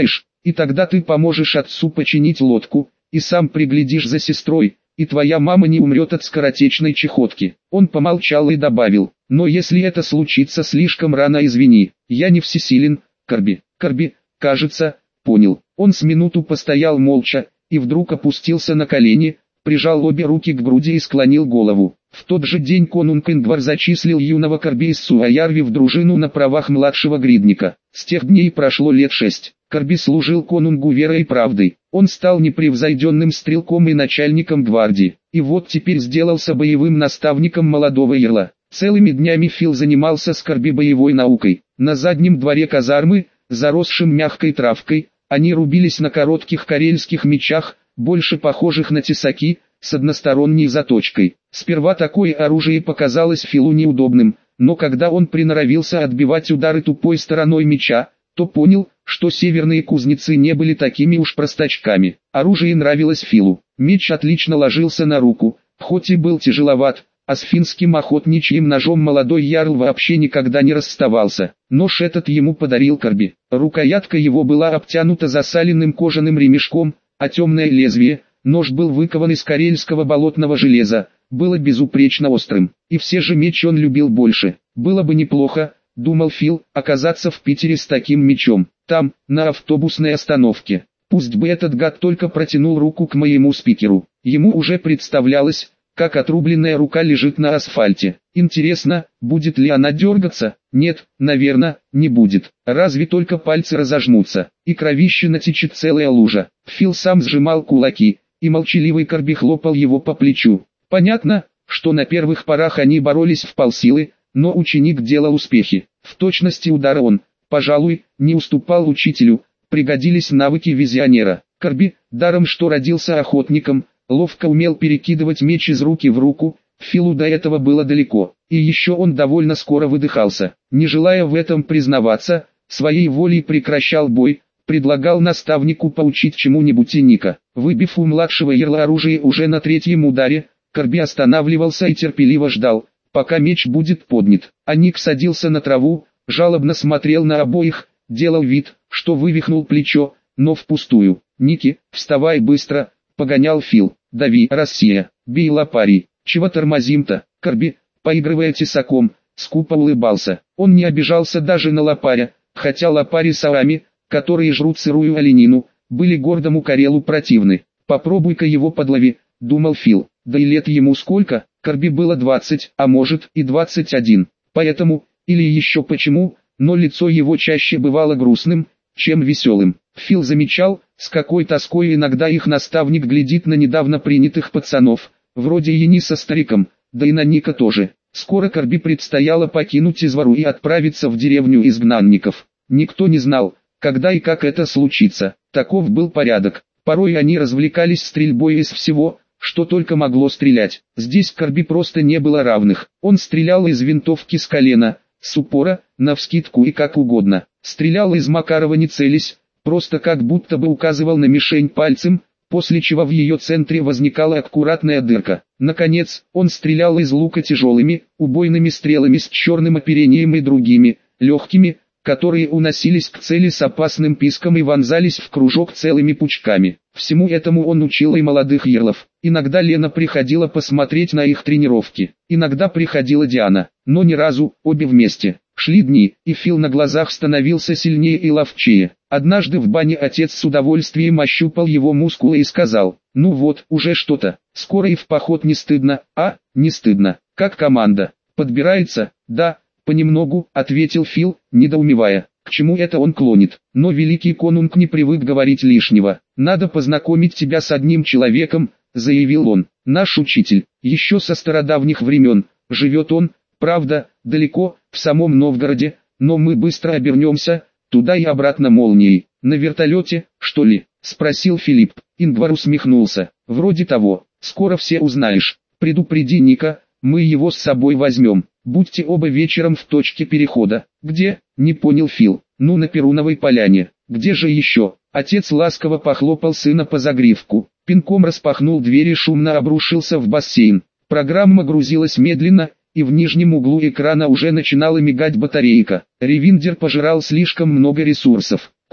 и тогда ты поможешь отцу починить лодку, и сам приглядишь за сестрой, и твоя мама не умрет от скоротечной чехотки». Он помолчал и добавил: «Но если это случится слишком рано, извини, я не всесилен, Корби». Корби, кажется, понял. Он с минуту постоял молча, и вдруг опустился на колени, прижал обе руки к груди и склонил голову. В тот же день конунг Ингвар зачислил юного Корби из Суаярви в дружину на правах младшего гридника. С тех дней прошло лет 6. Корби служил конунгу верой и правдой. Он стал непревзойденным стрелком и начальником гвардии. И вот теперь сделался боевым наставником молодого ярла. Целыми днями Фил занимался с Корби боевой наукой. На заднем дворе казармы, заросшим мягкой травкой, они рубились на коротких карельских мечах, больше похожих на тесаки, с односторонней заточкой. Сперва такое оружие показалось Филу неудобным, но когда он приноровился отбивать удары тупой стороной меча, то понял, что северные кузнецы не были такими уж простачками. Оружие нравилось Филу. Меч отлично ложился на руку, хоть и был тяжеловат, а с финским охотничьим ножом молодой ярл вообще никогда не расставался. Нож этот ему подарил Корби. Рукоятка его была обтянута засаленным кожаным ремешком, а темное лезвие, нож был выкован из карельского болотного железа, было безупречно острым. И все же меч он любил больше. Было бы неплохо, думал Фил, оказаться в Питере с таким мечом. Там, на автобусной остановке. Пусть бы этот гад только протянул руку к моему спикеру. Ему уже представлялось, как отрубленная рука лежит на асфальте. Интересно, будет ли она дергаться? Нет, наверное, не будет. Разве только пальцы разожмутся, и кровище натечет целая лужа. Фил сам сжимал кулаки, и молчаливый Корби хлопал его по плечу. Понятно, что на первых порах они боролись в полсилы, но ученик делал успехи. В точности удара он, пожалуй, не уступал учителю, пригодились навыки визионера. Корби, даром что родился охотником, ловко умел перекидывать меч из руки в руку, Филу до этого было далеко, и еще он довольно скоро выдыхался. Не желая в этом признаваться, своей волей прекращал бой, предлагал наставнику поучить чему-нибудь и Ника. Выбив у младшего ярла оружие уже на третьем ударе, Корби останавливался и терпеливо ждал, пока меч будет поднят. А Ник садился на траву, жалобно смотрел на обоих, делал вид, что вывихнул плечо, но впустую. «Ники, вставай быстро!» — погонял Фил. «Дави, Россия, бей лопарей, чего тормозим-то?» Корби, поигрывая тесаком, скупо улыбался. Он не обижался даже на лопаря, хотя лопари саами, которые жрут сырую оленину, были гордому Карелу противны. «Попробуй-ка его подлови», — думал Фил. Да и лет ему сколько? Корби было 20, а может и 21. Поэтому, или еще почему, но лицо его чаще бывало грустным, чем веселым. Фил замечал, с какой тоской иногда их наставник глядит на недавно принятых пацанов, вроде Яни со стариком, да и на Ника тоже. Скоро Корби предстояло покинуть Извору и отправиться в деревню изгнанников. Никто не знал, когда и как это случится. Таков был порядок. Порой они развлекались стрельбой из всего, что только могло стрелять. Здесь Корби просто не было равных. Он стрелял из винтовки с колена, с упора, навскидку и как угодно. Стрелял из Макарова не целясь, просто как будто бы указывал на мишень пальцем, после чего в ее центре возникала аккуратная дырка. Наконец, он стрелял из лука тяжелыми, убойными стрелами с черным оперением и другими, легкими, которые уносились к цели с опасным писком и вонзались в кружок целыми пучками. Всему этому он учил и молодых ярлов. Иногда Лена приходила посмотреть на их тренировки. Иногда приходила Диана, но ни разу, обе вместе. Шли дни, и Фил на глазах становился сильнее и ловчее. Однажды в бане отец с удовольствием ощупал его мускулы и сказал: «Ну вот, уже что-то, скоро и в поход не стыдно». «А, не стыдно, как команда. Подбирается?» «Да, понемногу», — ответил Фил, недоумевая, к чему это он клонит. Но великий конунг не привык говорить лишнего. «Надо познакомить тебя с одним человеком», — заявил он. «Наш учитель, еще со стародавних времен, живет он, правда, далеко, в самом Новгороде, но мы быстро обернемся, туда и обратно молнией». «На вертолете, что ли?» — спросил Филипп. Ингвар усмехнулся. «Вроде того, скоро все узнаешь. Предупреди Ника, мы его с собой возьмем. Будьте оба вечером в точке перехода». «Где?» — не понял Фил. «Ну, на Перуновой поляне. Где же еще?» Отец ласково похлопал сына по загривку, пинком распахнул дверь и шумно обрушился в бассейн. Программа грузилась медленно, и в нижнем углу экрана уже начинала мигать батарейка. Ревиндер пожирал слишком много ресурсов.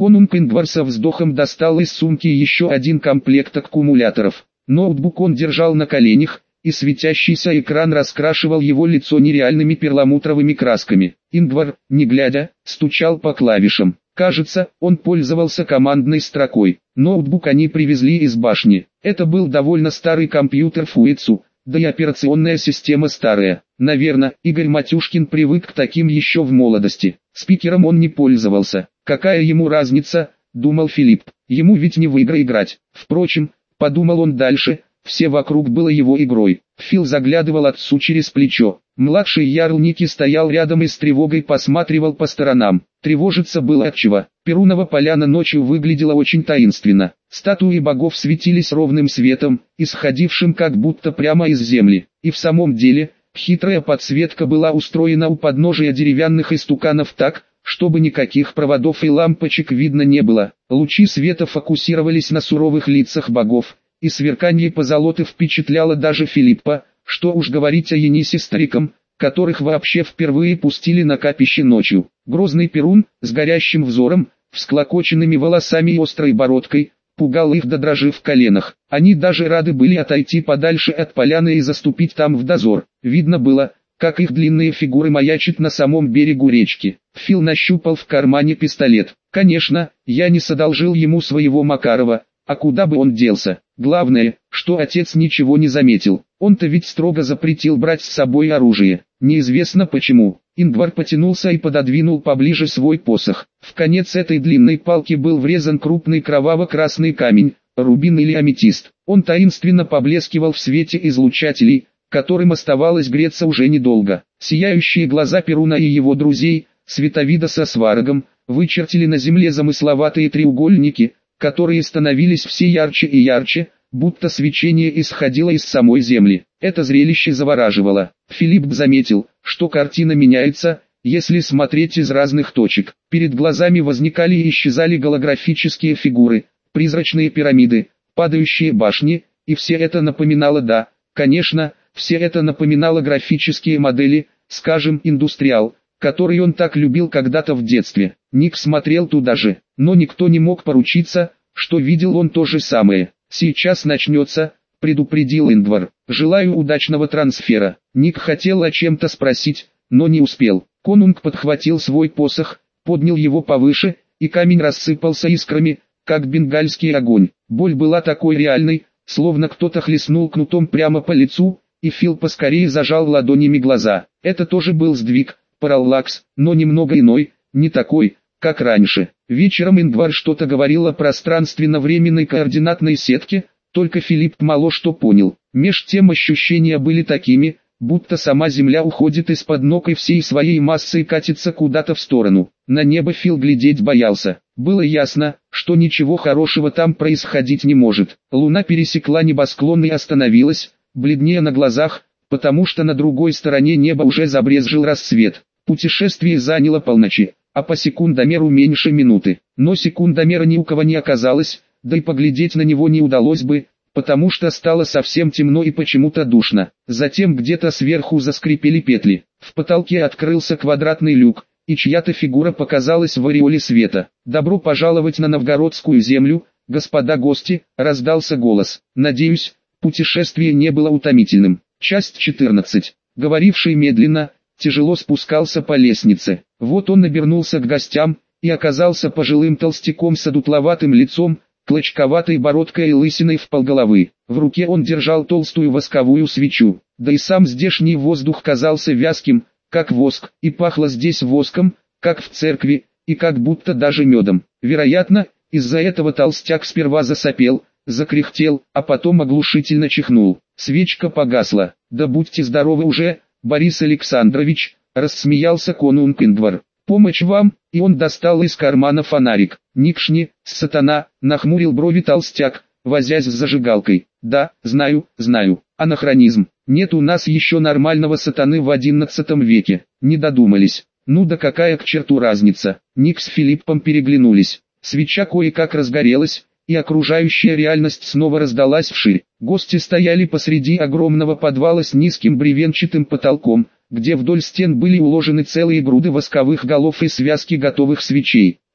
Конунг Ингвар со вздохом достал из сумки еще один комплект аккумуляторов. Ноутбук он держал на коленях, и светящийся экран раскрашивал его лицо нереальными перламутровыми красками. Ингвар, не глядя, стучал по клавишам. Кажется, он пользовался командной строкой. Ноутбук они привезли из башни. Это был довольно старый компьютер Фуэцу, да и операционная система старая. Наверное, Игорь Матюшкин привык к таким еще в молодости. Спикером он не пользовался. Какая ему разница, думал Филипп, ему ведь не в игры играть. Впрочем, подумал он дальше, все вокруг было его игрой. Фил заглядывал отцу через плечо. Младший ярл Ники стоял рядом и с тревогой посматривал по сторонам. Тревожиться было отчего. Перунова поляна ночью выглядела очень таинственно. Статуи богов светились ровным светом, исходившим как будто прямо из земли. И в самом деле, хитрая подсветка была устроена у подножия деревянных истуканов так, чтобы никаких проводов и лампочек видно не было. Лучи света фокусировались на суровых лицах богов, и сверканье позолоты впечатляло даже Филиппа, что уж говорить о Енисе старикам, которых вообще впервые пустили на капище ночью. Грозный Перун, с горящим взором, всклокоченными волосами и острой бородкой, пугал их до дрожи в коленах. Они даже рады были отойти подальше от поляны и заступить там в дозор. Видно было, как их длинные фигуры маячат на самом берегу речки. Фил нащупал в кармане пистолет. Конечно, я не одолжил ему своего Макарова, а куда бы он делся? Главное, что отец ничего не заметил. Он-то ведь строго запретил брать с собой оружие. Неизвестно почему. Ингвар потянулся и пододвинул поближе свой посох. В конец этой длинной палки был врезан крупный кроваво-красный камень, рубин или аметист. Он таинственно поблескивал в свете излучателей, которым оставалось греться уже недолго. Сияющие глаза Перуна и его друзей, Световида со Сварогом, вычертили на земле замысловатые треугольники, которые становились все ярче и ярче, будто свечение исходило из самой земли. Это зрелище завораживало. Филипп заметил, что картина меняется, если смотреть из разных точек. Перед глазами возникали и исчезали голографические фигуры, призрачные пирамиды, падающие башни, и все это напоминало, конечно, все это напоминало графические модели, скажем, индустриал, который он так любил когда-то в детстве. Ник смотрел туда же, но никто не мог поручиться, что видел он то же самое. «Сейчас начнется», — предупредил Ингвар. «Желаю удачного трансфера». Ник хотел о чем-то спросить, но не успел. Конунг подхватил свой посох, поднял его повыше, и камень рассыпался искрами, как бенгальский огонь. Боль была такой реальной, словно кто-то хлестнул кнутом прямо по лицу, и Фил поскорее зажал ладонями глаза. Это тоже был сдвиг, параллакс, но немного иной, не такой, как раньше. Вечером Ингвар что-то говорил о пространственно-временной координатной сетке, только Филипп мало что понял. Меж тем ощущения были такими, будто сама Земля уходит из-под ног и всей своей массой катится куда-то в сторону. На небо Фил глядеть боялся. Было ясно, что ничего хорошего там происходить не может. Луна пересекла небосклон и остановилась, бледнее на глазах, потому что на другой стороне неба уже забрезжил рассвет. Путешествие заняло полночи, а по секундомеру меньше минуты. Но секундомера ни у кого не оказалось, да и поглядеть на него не удалось бы, потому что стало совсем темно и почему-то душно. Затем где-то сверху заскрипели петли. В потолке открылся квадратный люк, и чья-то фигура показалась в ореоле света. «Добро пожаловать на новгородскую землю, господа гости», — раздался голос. «Надеюсь, путешествие не было утомительным». Часть 14. Говоривший медленно, тяжело спускался по лестнице. Вот он обернулся к гостям, и оказался пожилым толстяком с одутловатым лицом, клочковатой бородкой и лысиной вполголовы. В руке он держал толстую восковую свечу, да и сам здешний воздух казался вязким, как воск, и пахло здесь воском, как в церкви, и как будто даже медом. Вероятно, из-за этого толстяк сперва засопел, закряхтел, а потом оглушительно чихнул. Свечка погасла. «Да будьте здоровы уже, Борис Александрович», — рассмеялся конунг Ингвар. «Помощь вам», — и он достал из кармана фонарик. «Никшни, сатана», — нахмурил брови толстяк, возясь с зажигалкой. «Да, знаю, анахронизм. Нет у нас еще нормального сатаны в XI веке. Не додумались. Ну да какая к черту разница». Ник с Филиппом переглянулись. Свеча кое-как разгорелась, и окружающая реальность снова раздалась вширь. Гости стояли посреди огромного подвала с низким бревенчатым потолком, где вдоль стен были уложены целые груды восковых голов и связки готовых свечей.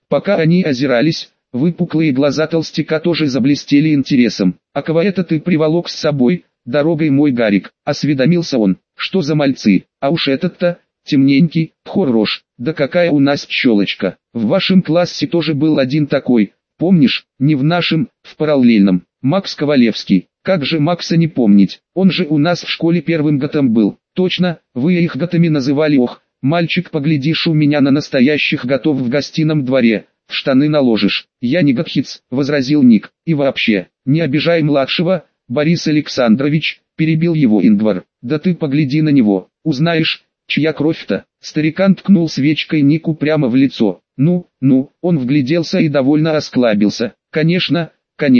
Пока они озирались, выпуклые глаза толстяка тоже заблестели интересом. «А кого это ты приволок с собой, дорогой мой Гарик?» — осведомился он. «Что за мальцы? А уж этот-то, темненький, хорош. Да какая у нас пчелочка. В вашем классе тоже был один такой, помнишь? Не в нашем, в параллельном. Макс Ковалевский. Как же Макса не помнить? Он же у нас в школе первым готом был. Точно, вы их готами называли. Ох, мальчик, поглядишь, у меня на настоящих готов в гостином дворе. В штаны наложишь». «Я не готхиц», — возразил Ник. «И вообще, не обижай младшего, Борис Александрович», — перебил его Ингвар. «Да ты погляди на него, узнаешь, чья кровь-то?» Старикан ткнул свечкой Нику прямо в лицо. Ну, он вгляделся и довольно осклабился. «Конечно,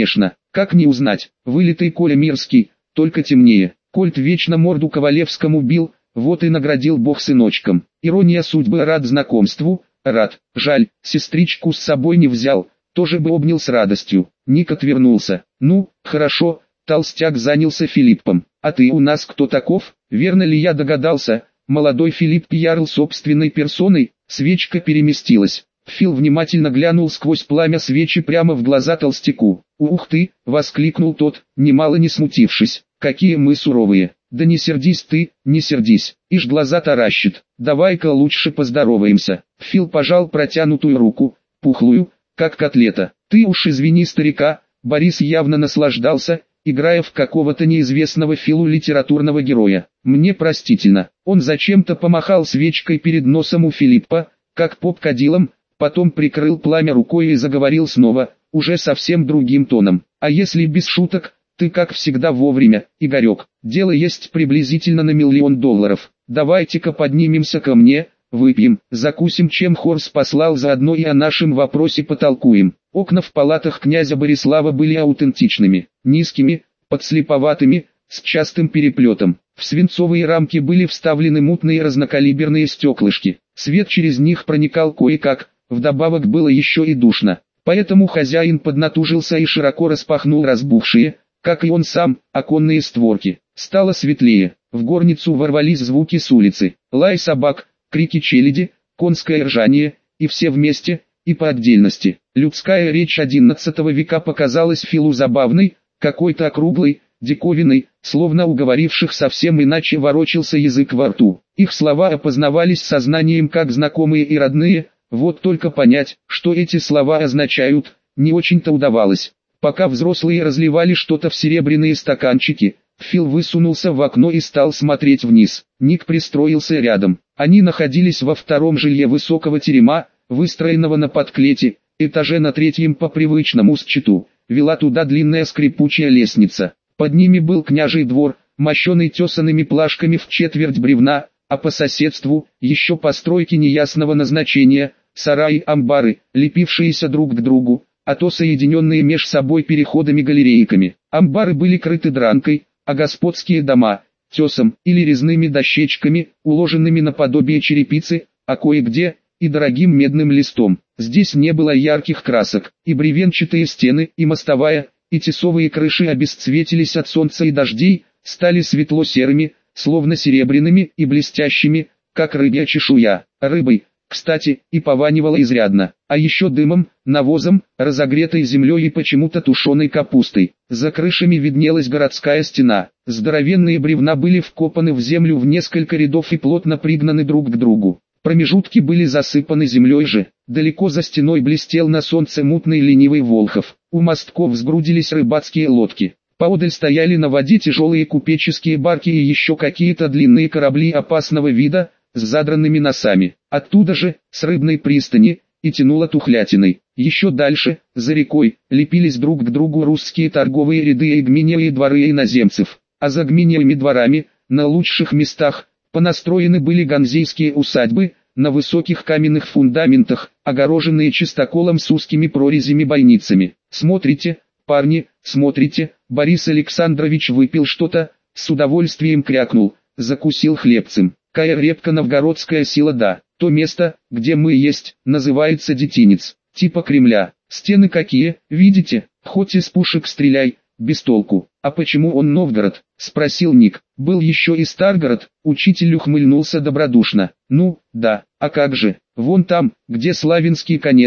как не узнать, вылитый Коля Мирский, только темнее. Кольт вечно морду Ковалевскому бил, вот и наградил бог сыночком. Ирония судьбы, рад знакомству, рад. Жаль, сестричку с собой не взял, тоже бы обнял с радостью». Ник отвернулся. «Ну, хорошо». Толстяк занялся Филиппом. «А ты у нас кто таков? Верно ли я догадался?» Молодой Филипп Ярл собственной персоной. Свечка переместилась. Фил внимательно глянул сквозь пламя свечи прямо в глаза толстяку. «Ух ты!» — воскликнул тот, немало не смутившись. «Какие мы суровые!» «Да не сердись ты, не сердись, ишь глаза таращит. Давай-ка лучше поздороваемся». Фил пожал протянутую руку, пухлую, как котлета. «Ты уж извини старика». Борис явно наслаждался, играя в какого-то неизвестного Филу литературного героя. «Мне простительно». Он зачем-то помахал свечкой перед носом у Филиппа, как поп кадилом, потом прикрыл пламя рукой и заговорил снова, уже совсем другим тоном. «А если без шуток, ты как всегда вовремя, Игорек. Дело есть приблизительно на $1 миллион. Давайте-ка поднимемся ко мне, выпьем, закусим, чем Хорс послал, заодно и о нашем вопросе потолкуем». Окна в палатах князя Борислава были аутентичными, низкими, подслеповатыми, с частым переплетом. В свинцовые рамки были вставлены мутные разнокалиберные стеклышки. Свет через них проникал кое-как, вдобавок было еще и душно. Поэтому хозяин поднатужился и широко распахнул разбухшие, как и он сам, оконные створки. Стало светлее, в горницу ворвались звуки с улицы. Лай собак, крики челяди, конское ржание, и все вместе, и по отдельности. Людская речь XI века показалась Филу забавной, какой-то округлой, диковинной, словно у говоривших совсем иначе ворочался язык во рту. Их слова опознавались сознанием как знакомые и родные, вот только понять, что эти слова означают, не очень-то удавалось. Пока взрослые разливали что-то в серебряные стаканчики, Фил высунулся в окно и стал смотреть вниз. Ник пристроился рядом. Они находились во втором жилье высокого терема, выстроенного на подклете, этаже на третьем по привычному счету. Вела туда длинная скрипучая лестница. Под ними был княжий двор, мощеный тесанными плашками в четверть бревна, а по соседству еще постройки неясного назначения, сараи, амбары, лепившиеся друг к другу, а то соединенные меж собой переходами-галерейками. Амбары были крыты дранкой, а господские дома – тесом или резными дощечками, уложенными наподобие черепицы, а кое-где – и дорогим медным листом. Здесь не было ярких красок, и бревенчатые стены, и мостовая, и тесовые крыши обесцветились от солнца и дождей, стали светло-серыми, словно серебряными и блестящими, как рыбья чешуя. Рыбой, кстати, и пованивало изрядно, а еще дымом, навозом, разогретой землей и почему-то тушеной капустой. За крышами виднелась городская стена. Здоровенные бревна были вкопаны в землю в несколько рядов и плотно пригнаны друг к другу. Промежутки были засыпаны землей же. Далеко за стеной блестел на солнце мутный ленивый Волхов. У мостков сгрудились рыбацкие лодки. Поодаль стояли на воде тяжелые купеческие барки и еще какие-то длинные корабли опасного вида, с задранными носами. Оттуда же, с рыбной пристани, и тянуло тухлятиной. Еще дальше, за рекой, лепились друг к другу русские торговые ряды и гминевые дворы иноземцев. А за гминевыми дворами, на лучших местах, понастроены были ганзейские усадьбы, на высоких каменных фундаментах, огороженные чистоколом с узкими прорезями-бойницами. «Смотрите, парни, смотрите!» Борис Александрович выпил что-то, с удовольствием крякнул, закусил хлебцем. «Кая репка новгородская сила, да, то место, где мы есть, называется Детинец, типа Кремля. Стены какие, видите, хоть из пушек стреляй, без толку». «А почему он Новгород?» — спросил Ник. «Был еще и Старгород», — учитель ухмыльнулся добродушно. «Ну, да, а как же, вон там, где Славянский конец», —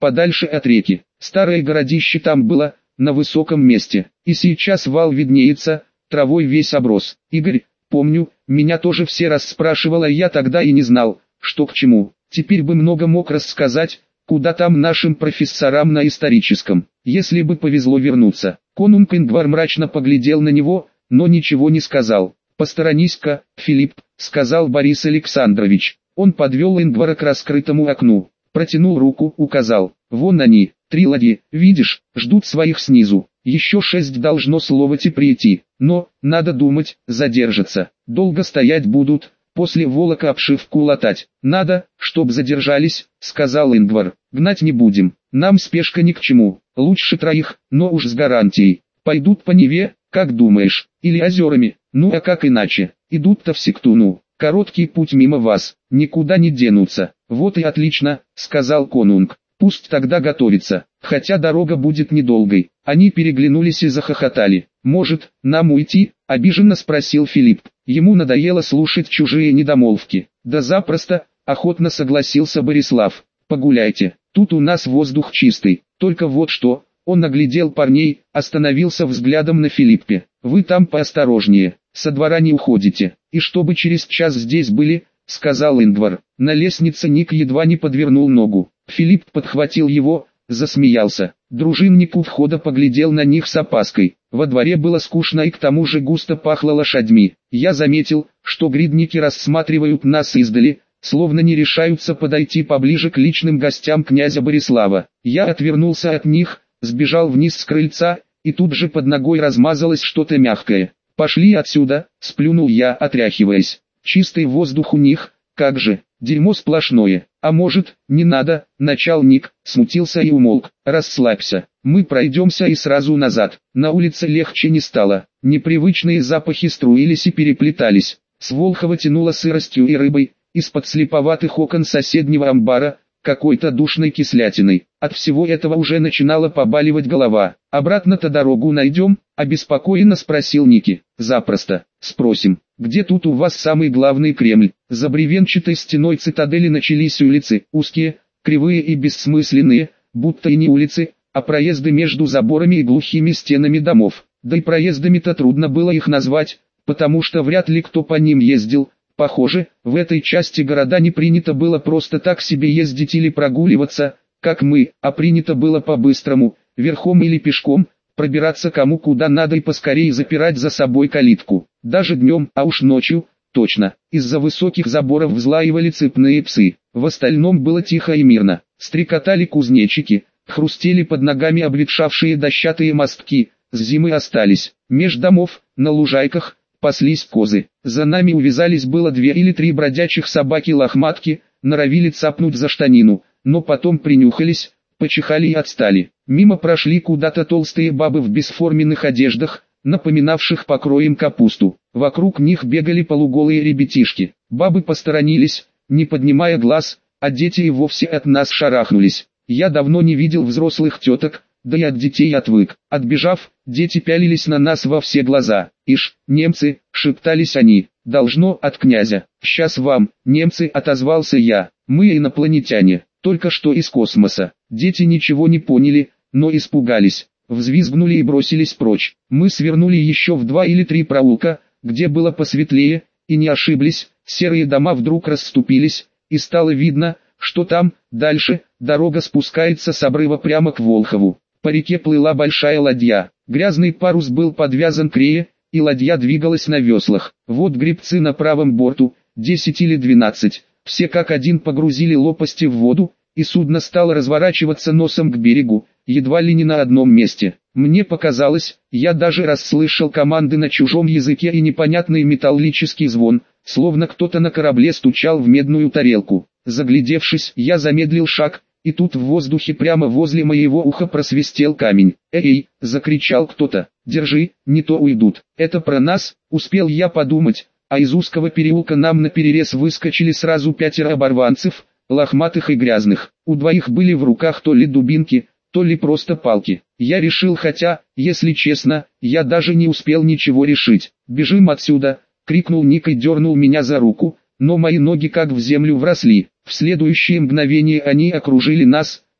подальше от реки. Старое городище там было, на высоком месте, и сейчас вал виднеется, травой весь оброс. Игорь, помню, меня тоже все расспрашивало, я тогда и не знал, что к чему. Теперь бы много мог рассказать, куда там нашим профессорам на историческом, если бы повезло вернуться. Конунг Ингвар мрачно поглядел на него, но ничего не сказал. «Посторонись-ка, Филипп», — сказал Борис Александрович. Он подвел Ингвара к раскрытому окну, протянул руку, указал. «Вон они, 3 ладьи, видишь, ждут своих снизу. Еще 6 должно словоти прийти, но, надо думать, задержатся. Долго стоять будут, после волока обшивку латать. Надо, чтоб задержались», — сказал Ингвар. «Гнать не будем, нам спешка ни к чему. Лучше 3, но уж с гарантией. Пойдут по Неве, как думаешь, или озерами, ну а как иначе, идут-то в Сектуну. Короткий путь мимо вас, никуда не денутся». «Вот и отлично», — сказал Конунг. «Пусть тогда готовится, хотя дорога будет недолгой». Они переглянулись и захохотали. «Может, нам уйти?» — обиженно спросил Филипп. Ему надоело слушать чужие недомолвки. «Да запросто», — охотно согласился Борислав. «Погуляйте, тут у нас воздух чистый. Только вот что...» Он оглядел парней, остановился взглядом на Филиппе. «Вы там поосторожнее, со двора не уходите, и чтобы через час здесь были», — сказал Ингвар. На лестнице Ник едва не подвернул ногу. Филипп подхватил его, засмеялся. Дружинник у входа поглядел на них с опаской. Во дворе было скучно и к тому же густо пахло лошадьми. Я заметил, что гридники рассматривают нас издали, словно не решаются подойти поближе к личным гостям князя Борислава. Я отвернулся от них, сбежал вниз с крыльца, и тут же под ногой размазалось что-то мягкое. «Пошли отсюда», — сплюнул я, отряхиваясь. «Чистый воздух у них, как же, дерьмо сплошное». «А может, не надо», — начал Ник, смутился и умолк. «Расслабься, мы пройдемся и сразу назад». На улице легче не стало, непривычные запахи струились и переплетались. С Волхова тянуло сыростью и рыбой, из-под слеповатых окон соседнего амбара, какой-то душной кислятиной. От всего этого уже начинала побаливать голова. «Обратно-то дорогу найдем?» — обеспокоенно спросил Ники. «Запросто. Спросим, где тут у вас самый главный Кремль?» За бревенчатой стеной цитадели начались улицы, узкие, кривые и бессмысленные, будто и не улицы, а проезды между заборами и глухими стенами домов. Да и проездами-то трудно было их назвать, потому что вряд ли кто по ним ездил. Похоже, в этой части города не принято было просто так себе ездить или прогуливаться, как мы, а принято было по-быстрому, верхом или пешком, пробираться кому куда надо и поскорее запирать за собой калитку. Даже днем, а уж ночью, точно, из-за высоких заборов взлаивали цепные псы. В остальном было тихо и мирно. Стрекотали кузнечики, хрустели под ногами обветшавшие дощатые мостки, с зимы остались. Меж домов, на лужайках, паслись козы. За нами увязались было 2 или 3 бродячих собаки-лохматки, норовили цапнуть за штанину, но потом принюхались, почихали и отстали. Мимо прошли куда-то толстые бабы в бесформенных одеждах, напоминавших покроем капусту. Вокруг них бегали полуголые ребятишки. Бабы посторонились, не поднимая глаз, а дети и вовсе от нас шарахнулись. Я давно не видел взрослых теток, да и от детей отвык. Отбежав, дети пялились на нас во все глаза. «Ишь, немцы», — шептались они, — «должно от князя». «Сейчас вам, немцы», — отозвался я, — «мы инопланетяне, только что из космоса». Дети ничего не поняли, но испугались, взвизгнули и бросились прочь. Мы свернули еще в 2 или 3 проулка, где было посветлее, и не ошиблись, серые дома вдруг расступились, и стало видно, что там, дальше, дорога спускается с обрыва прямо к Волхову. По реке плыла большая ладья, грязный парус был подвязан к рее, и ладья двигалась на веслах. Вот гребцы на правом борту, 10 или 12, все как один погрузили лопасти в воду, и судно стало разворачиваться носом к берегу, едва ли не на одном месте. Мне показалось, я даже расслышал команды на чужом языке и непонятный металлический звон, словно кто-то на корабле стучал в медную тарелку. Заглядевшись, я замедлил шаг, и тут в воздухе прямо возле моего уха просвистел камень. «Эй!» — закричал кто-то. «Держи, не то уйдут». «Это про нас?» — успел я подумать, а из узкого переулка нам наперерез выскочили сразу 5 оборванцев, лохматых и грязных. У 2 были в руках то ли дубинки, то ли просто палки. Я решил, хотя, если честно, я даже не успел ничего решить. «Бежим отсюда!» — крикнул Ник и дернул меня за руку, но мои ноги как в землю вросли. В следующее мгновение они окружили нас,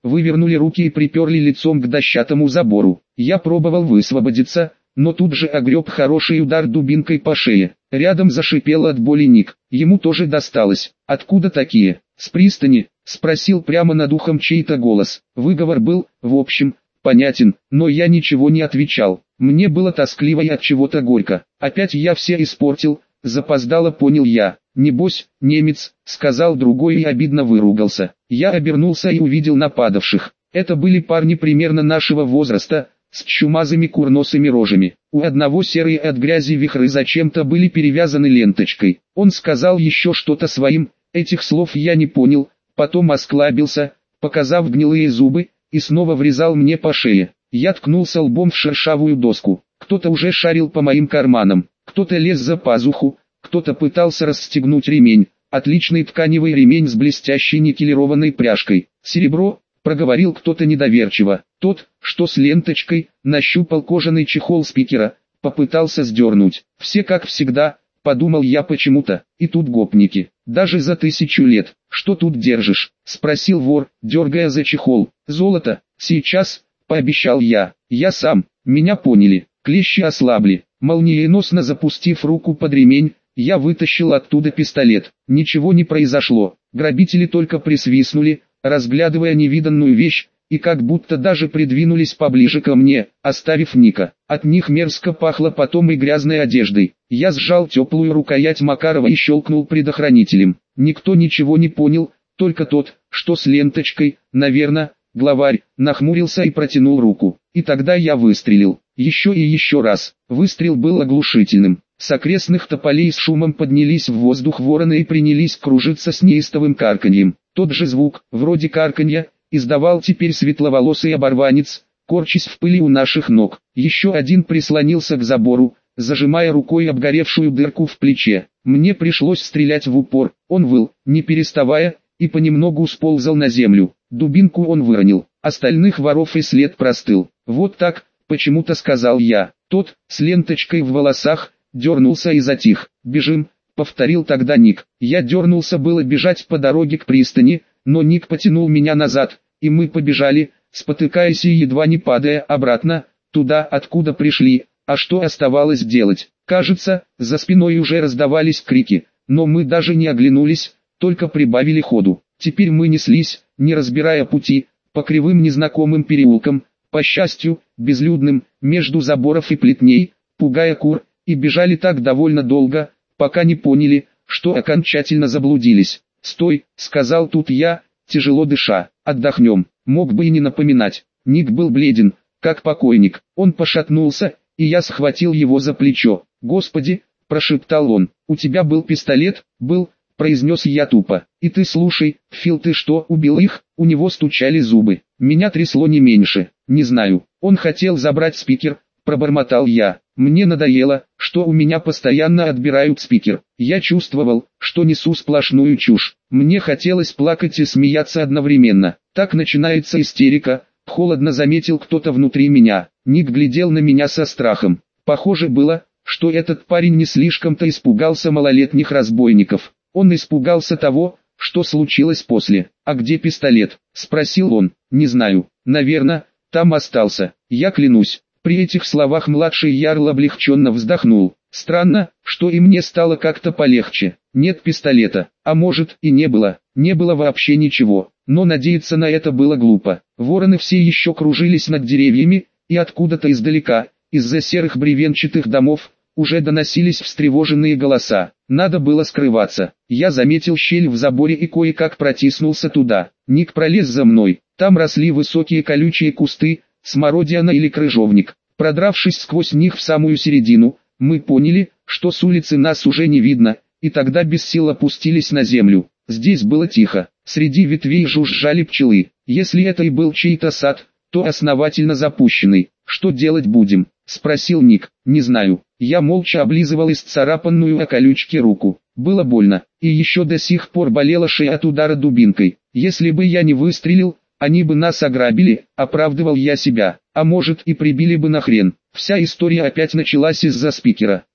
вывернули руки и приперли лицом к дощатому забору. Я пробовал высвободиться, но тут же огреб хороший удар дубинкой по шее. Рядом зашипел от боли Ник. Ему тоже досталось. «Откуда такие?» «С пристани», — спросил прямо над ухом чей-то голос. Выговор был, в общем, понятен, но я ничего не отвечал. Мне было тоскливо и от чего-то горько. Опять я все испортил, запоздало понял я. «Небось, немец», — сказал другой и обидно выругался. Я обернулся и увидел нападавших. Это были парни примерно нашего возраста, с чумазыми курносыми рожами. У одного серые от грязи вихры зачем-то были перевязаны ленточкой. Он сказал еще что-то своим, этих слов я не понял, потом осклабился, показав гнилые зубы, и снова врезал мне по шее. Я ткнулся лбом в шершавую доску. Кто-то уже шарил по моим карманам, кто-то лез за пазуху, кто-то пытался расстегнуть ремень. Отличный тканевый ремень с блестящей никелированной пряжкой. «Серебро», — проговорил кто-то недоверчиво. Тот, что с ленточкой, нащупал кожаный чехол спикера, попытался сдернуть. «Все как всегда», — подумал я почему-то, и тут гопники. «Даже за 1000 лет. Что тут держишь?» — спросил вор, дергая за чехол. «Золото, сейчас», — пообещал я. «Я сам». Меня поняли. Клещи ослабли. Молниеносно запустив руку под ремень, я вытащил оттуда пистолет. Ничего не произошло. Грабители только присвистнули, разглядывая невиданную вещь, и как будто даже придвинулись поближе ко мне, оставив Ника. От них мерзко пахло потом и грязной одеждой. Я сжал теплую рукоять Макарова и щелкнул предохранителем. Никто ничего не понял, только тот, что с ленточкой, наверное, главарь, нахмурился и протянул руку. И тогда я выстрелил. Еще и еще раз. Выстрел был оглушительным. С окрестных тополей с шумом поднялись в воздух вороны и принялись кружиться с неистовым карканьем. Тот же звук, вроде карканья, издавал теперь светловолосый оборванец, корчась в пыли у наших ног. Еще один прислонился к забору, зажимая рукой обгоревшую дырку в плече. Мне пришлось стрелять в упор. Он выл, не переставая, и понемногу сползал на землю. Дубинку он выронил. Остальных воров и след простыл. «Вот так», — почему-то сказал я. Тот, с ленточкой в волосах, дернулся и затих. «Бежим», — повторил тогда Ник. Я дернулся было бежать по дороге к пристани, но Ник потянул меня назад, и мы побежали, спотыкаясь и едва не падая обратно, туда, откуда пришли. А что оставалось делать? Кажется, за спиной уже раздавались крики, но мы даже не оглянулись, только прибавили ходу. Теперь мы неслись, не разбирая пути, по кривым незнакомым переулкам, по счастью, безлюдным, между заборов и плетней, пугая кур, и бежали так довольно долго, пока не поняли, что окончательно заблудились. «Стой», — сказал тут я, тяжело дыша, — «отдохнем». Мог бы и не напоминать. Ник был бледен, как покойник. Он пошатнулся, и я схватил его за плечо. «Господи», — прошептал он, — «у тебя был пистолет?» «Был», — произнес я тупо. «И ты слушай, Фил, ты что, убил их?» У него стучали зубы. Меня трясло не меньше. «Не знаю, он хотел забрать спикер», — пробормотал я. Мне надоело, что у меня постоянно отбирают спикер. Я чувствовал, что несу сплошную чушь. Мне хотелось плакать и смеяться одновременно. Так начинается истерика, холодно заметил кто-то внутри меня. Ник глядел на меня со страхом. Похоже было, что этот парень не слишком-то испугался малолетних разбойников. Он испугался того, что случилось после. «А где пистолет?» — спросил он. «Не знаю, наверное, там остался. Я клянусь». При этих словах младший ярл облегченно вздохнул. Странно, что и мне стало как-то полегче. Нет пистолета, а может и не было. Не было вообще ничего, но надеяться на это было глупо. Вороны все еще кружились над деревьями, и откуда-то издалека, из-за серых бревенчатых домов, уже доносились встревоженные голоса. Надо было скрываться. Я заметил щель в заборе и кое-как протиснулся туда. Ник пролез за мной. Там росли высокие колючие кусты, смородина или крыжовник. Продравшись сквозь них в самую середину, мы поняли, что с улицы нас уже не видно, и тогда без сил опустились на землю. Здесь было тихо, среди ветвей жужжали пчелы. Если это и был чей-то сад, то основательно запущенный. «Что делать будем?» — спросил Ник. «Не знаю». Я молча облизывал исцарапанную о колючке руку. Было больно, и еще до сих пор болела шея от удара дубинкой. Если бы я не выстрелил, они бы нас ограбили, оправдывал я себя, а может и прибили бы нахрен. Вся история опять началась из-за спикера. Да,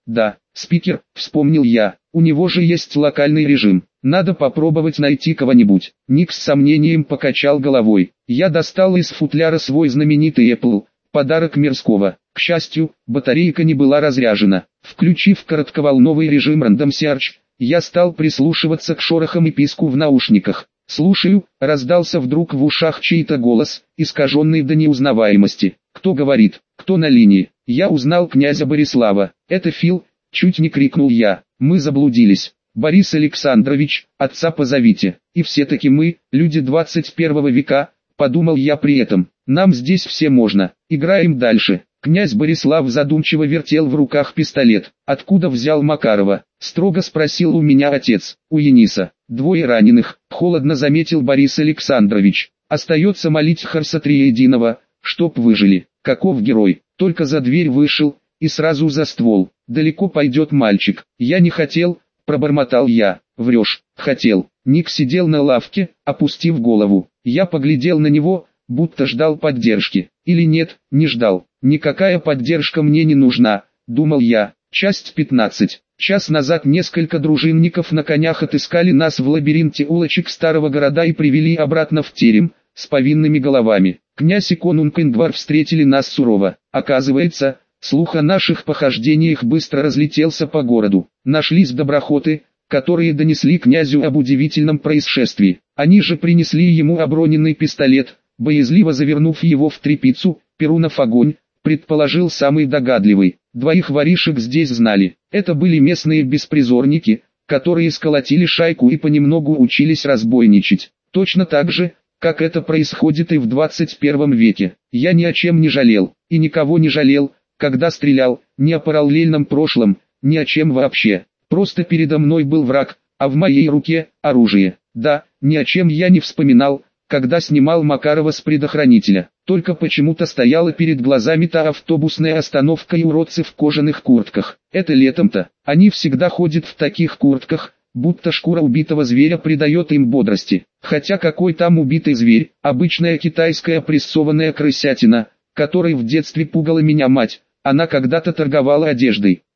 Спикер, вспомнил я, у него же есть локальный режим. Надо попробовать найти кого-нибудь. Ник с сомнением покачал головой. Я достал из футляра свой знаменитый Apple, подарок Мирского. К счастью, батарейка не была разряжена. Включив коротковолновый режим Random Search, я стал прислушиваться к шорохам и писку в наушниках. «Слушаю», — раздался вдруг в ушах чей-то голос, искаженный до неузнаваемости. «Кто говорит? Кто на линии?» Я узнал князя Борислава. «Это Фил», — чуть не крикнул я. «Мы заблудились. Борис Александрович, отца позовите». И все-таки мы, люди 21 века, подумал я при этом. Нам здесь все можно. Играем дальше. Князь Борислав задумчиво вертел в руках пистолет. «Откуда взял Макарова?» — строго спросил у меня отец. «У Ениса. 2 раненых», — холодно заметил Борис Александрович. «Остается молить Харса Триединого, чтоб выжили». Каков герой, только за дверь вышел, и сразу за ствол. «Далеко пойдет мальчик». «Я не хотел», — пробормотал я. «Врешь». «Хотел». Ник сидел на лавке, опустив голову. Я поглядел на него, будто ждал поддержки. Или нет, не ждал. «Никакая поддержка мне не нужна», — думал я. Часть 15. Час назад несколько дружинников на конях отыскали нас в лабиринте улочек старого города и привели обратно в терем, с повинными головами. Князь и конунг Ингвар встретили нас сурово. Оказывается, слух о наших похождениях быстро разлетелся по городу. Нашлись доброхоты, которые донесли князю об удивительном происшествии. Они же принесли ему оброненный пистолет, боязливо завернув его в тряпицу. Перунов огонь, предположил самый догадливый. 2 воришек здесь знали. Это были местные беспризорники, которые сколотили шайку и понемногу учились разбойничать. Точно так же, как это происходит и в 21 веке. Я ни о чем не жалел, и никого не жалел, когда стрелял, ни о параллельном прошлом, ни о чем вообще. Просто передо мной был враг, а в моей руке – оружие. Да, ни о чем я не вспоминал, когда снимал Макарова с предохранителя. Только почему-то стояла перед глазами та автобусная остановка и уродцы в кожаных куртках. Это летом-то, они всегда ходят в таких куртках, будто шкура убитого зверя придает им бодрости. Хотя какой там убитый зверь, обычная китайская прессованная крысятина, которой в детстве пугала меня мать. Она когда-то торговала одеждой.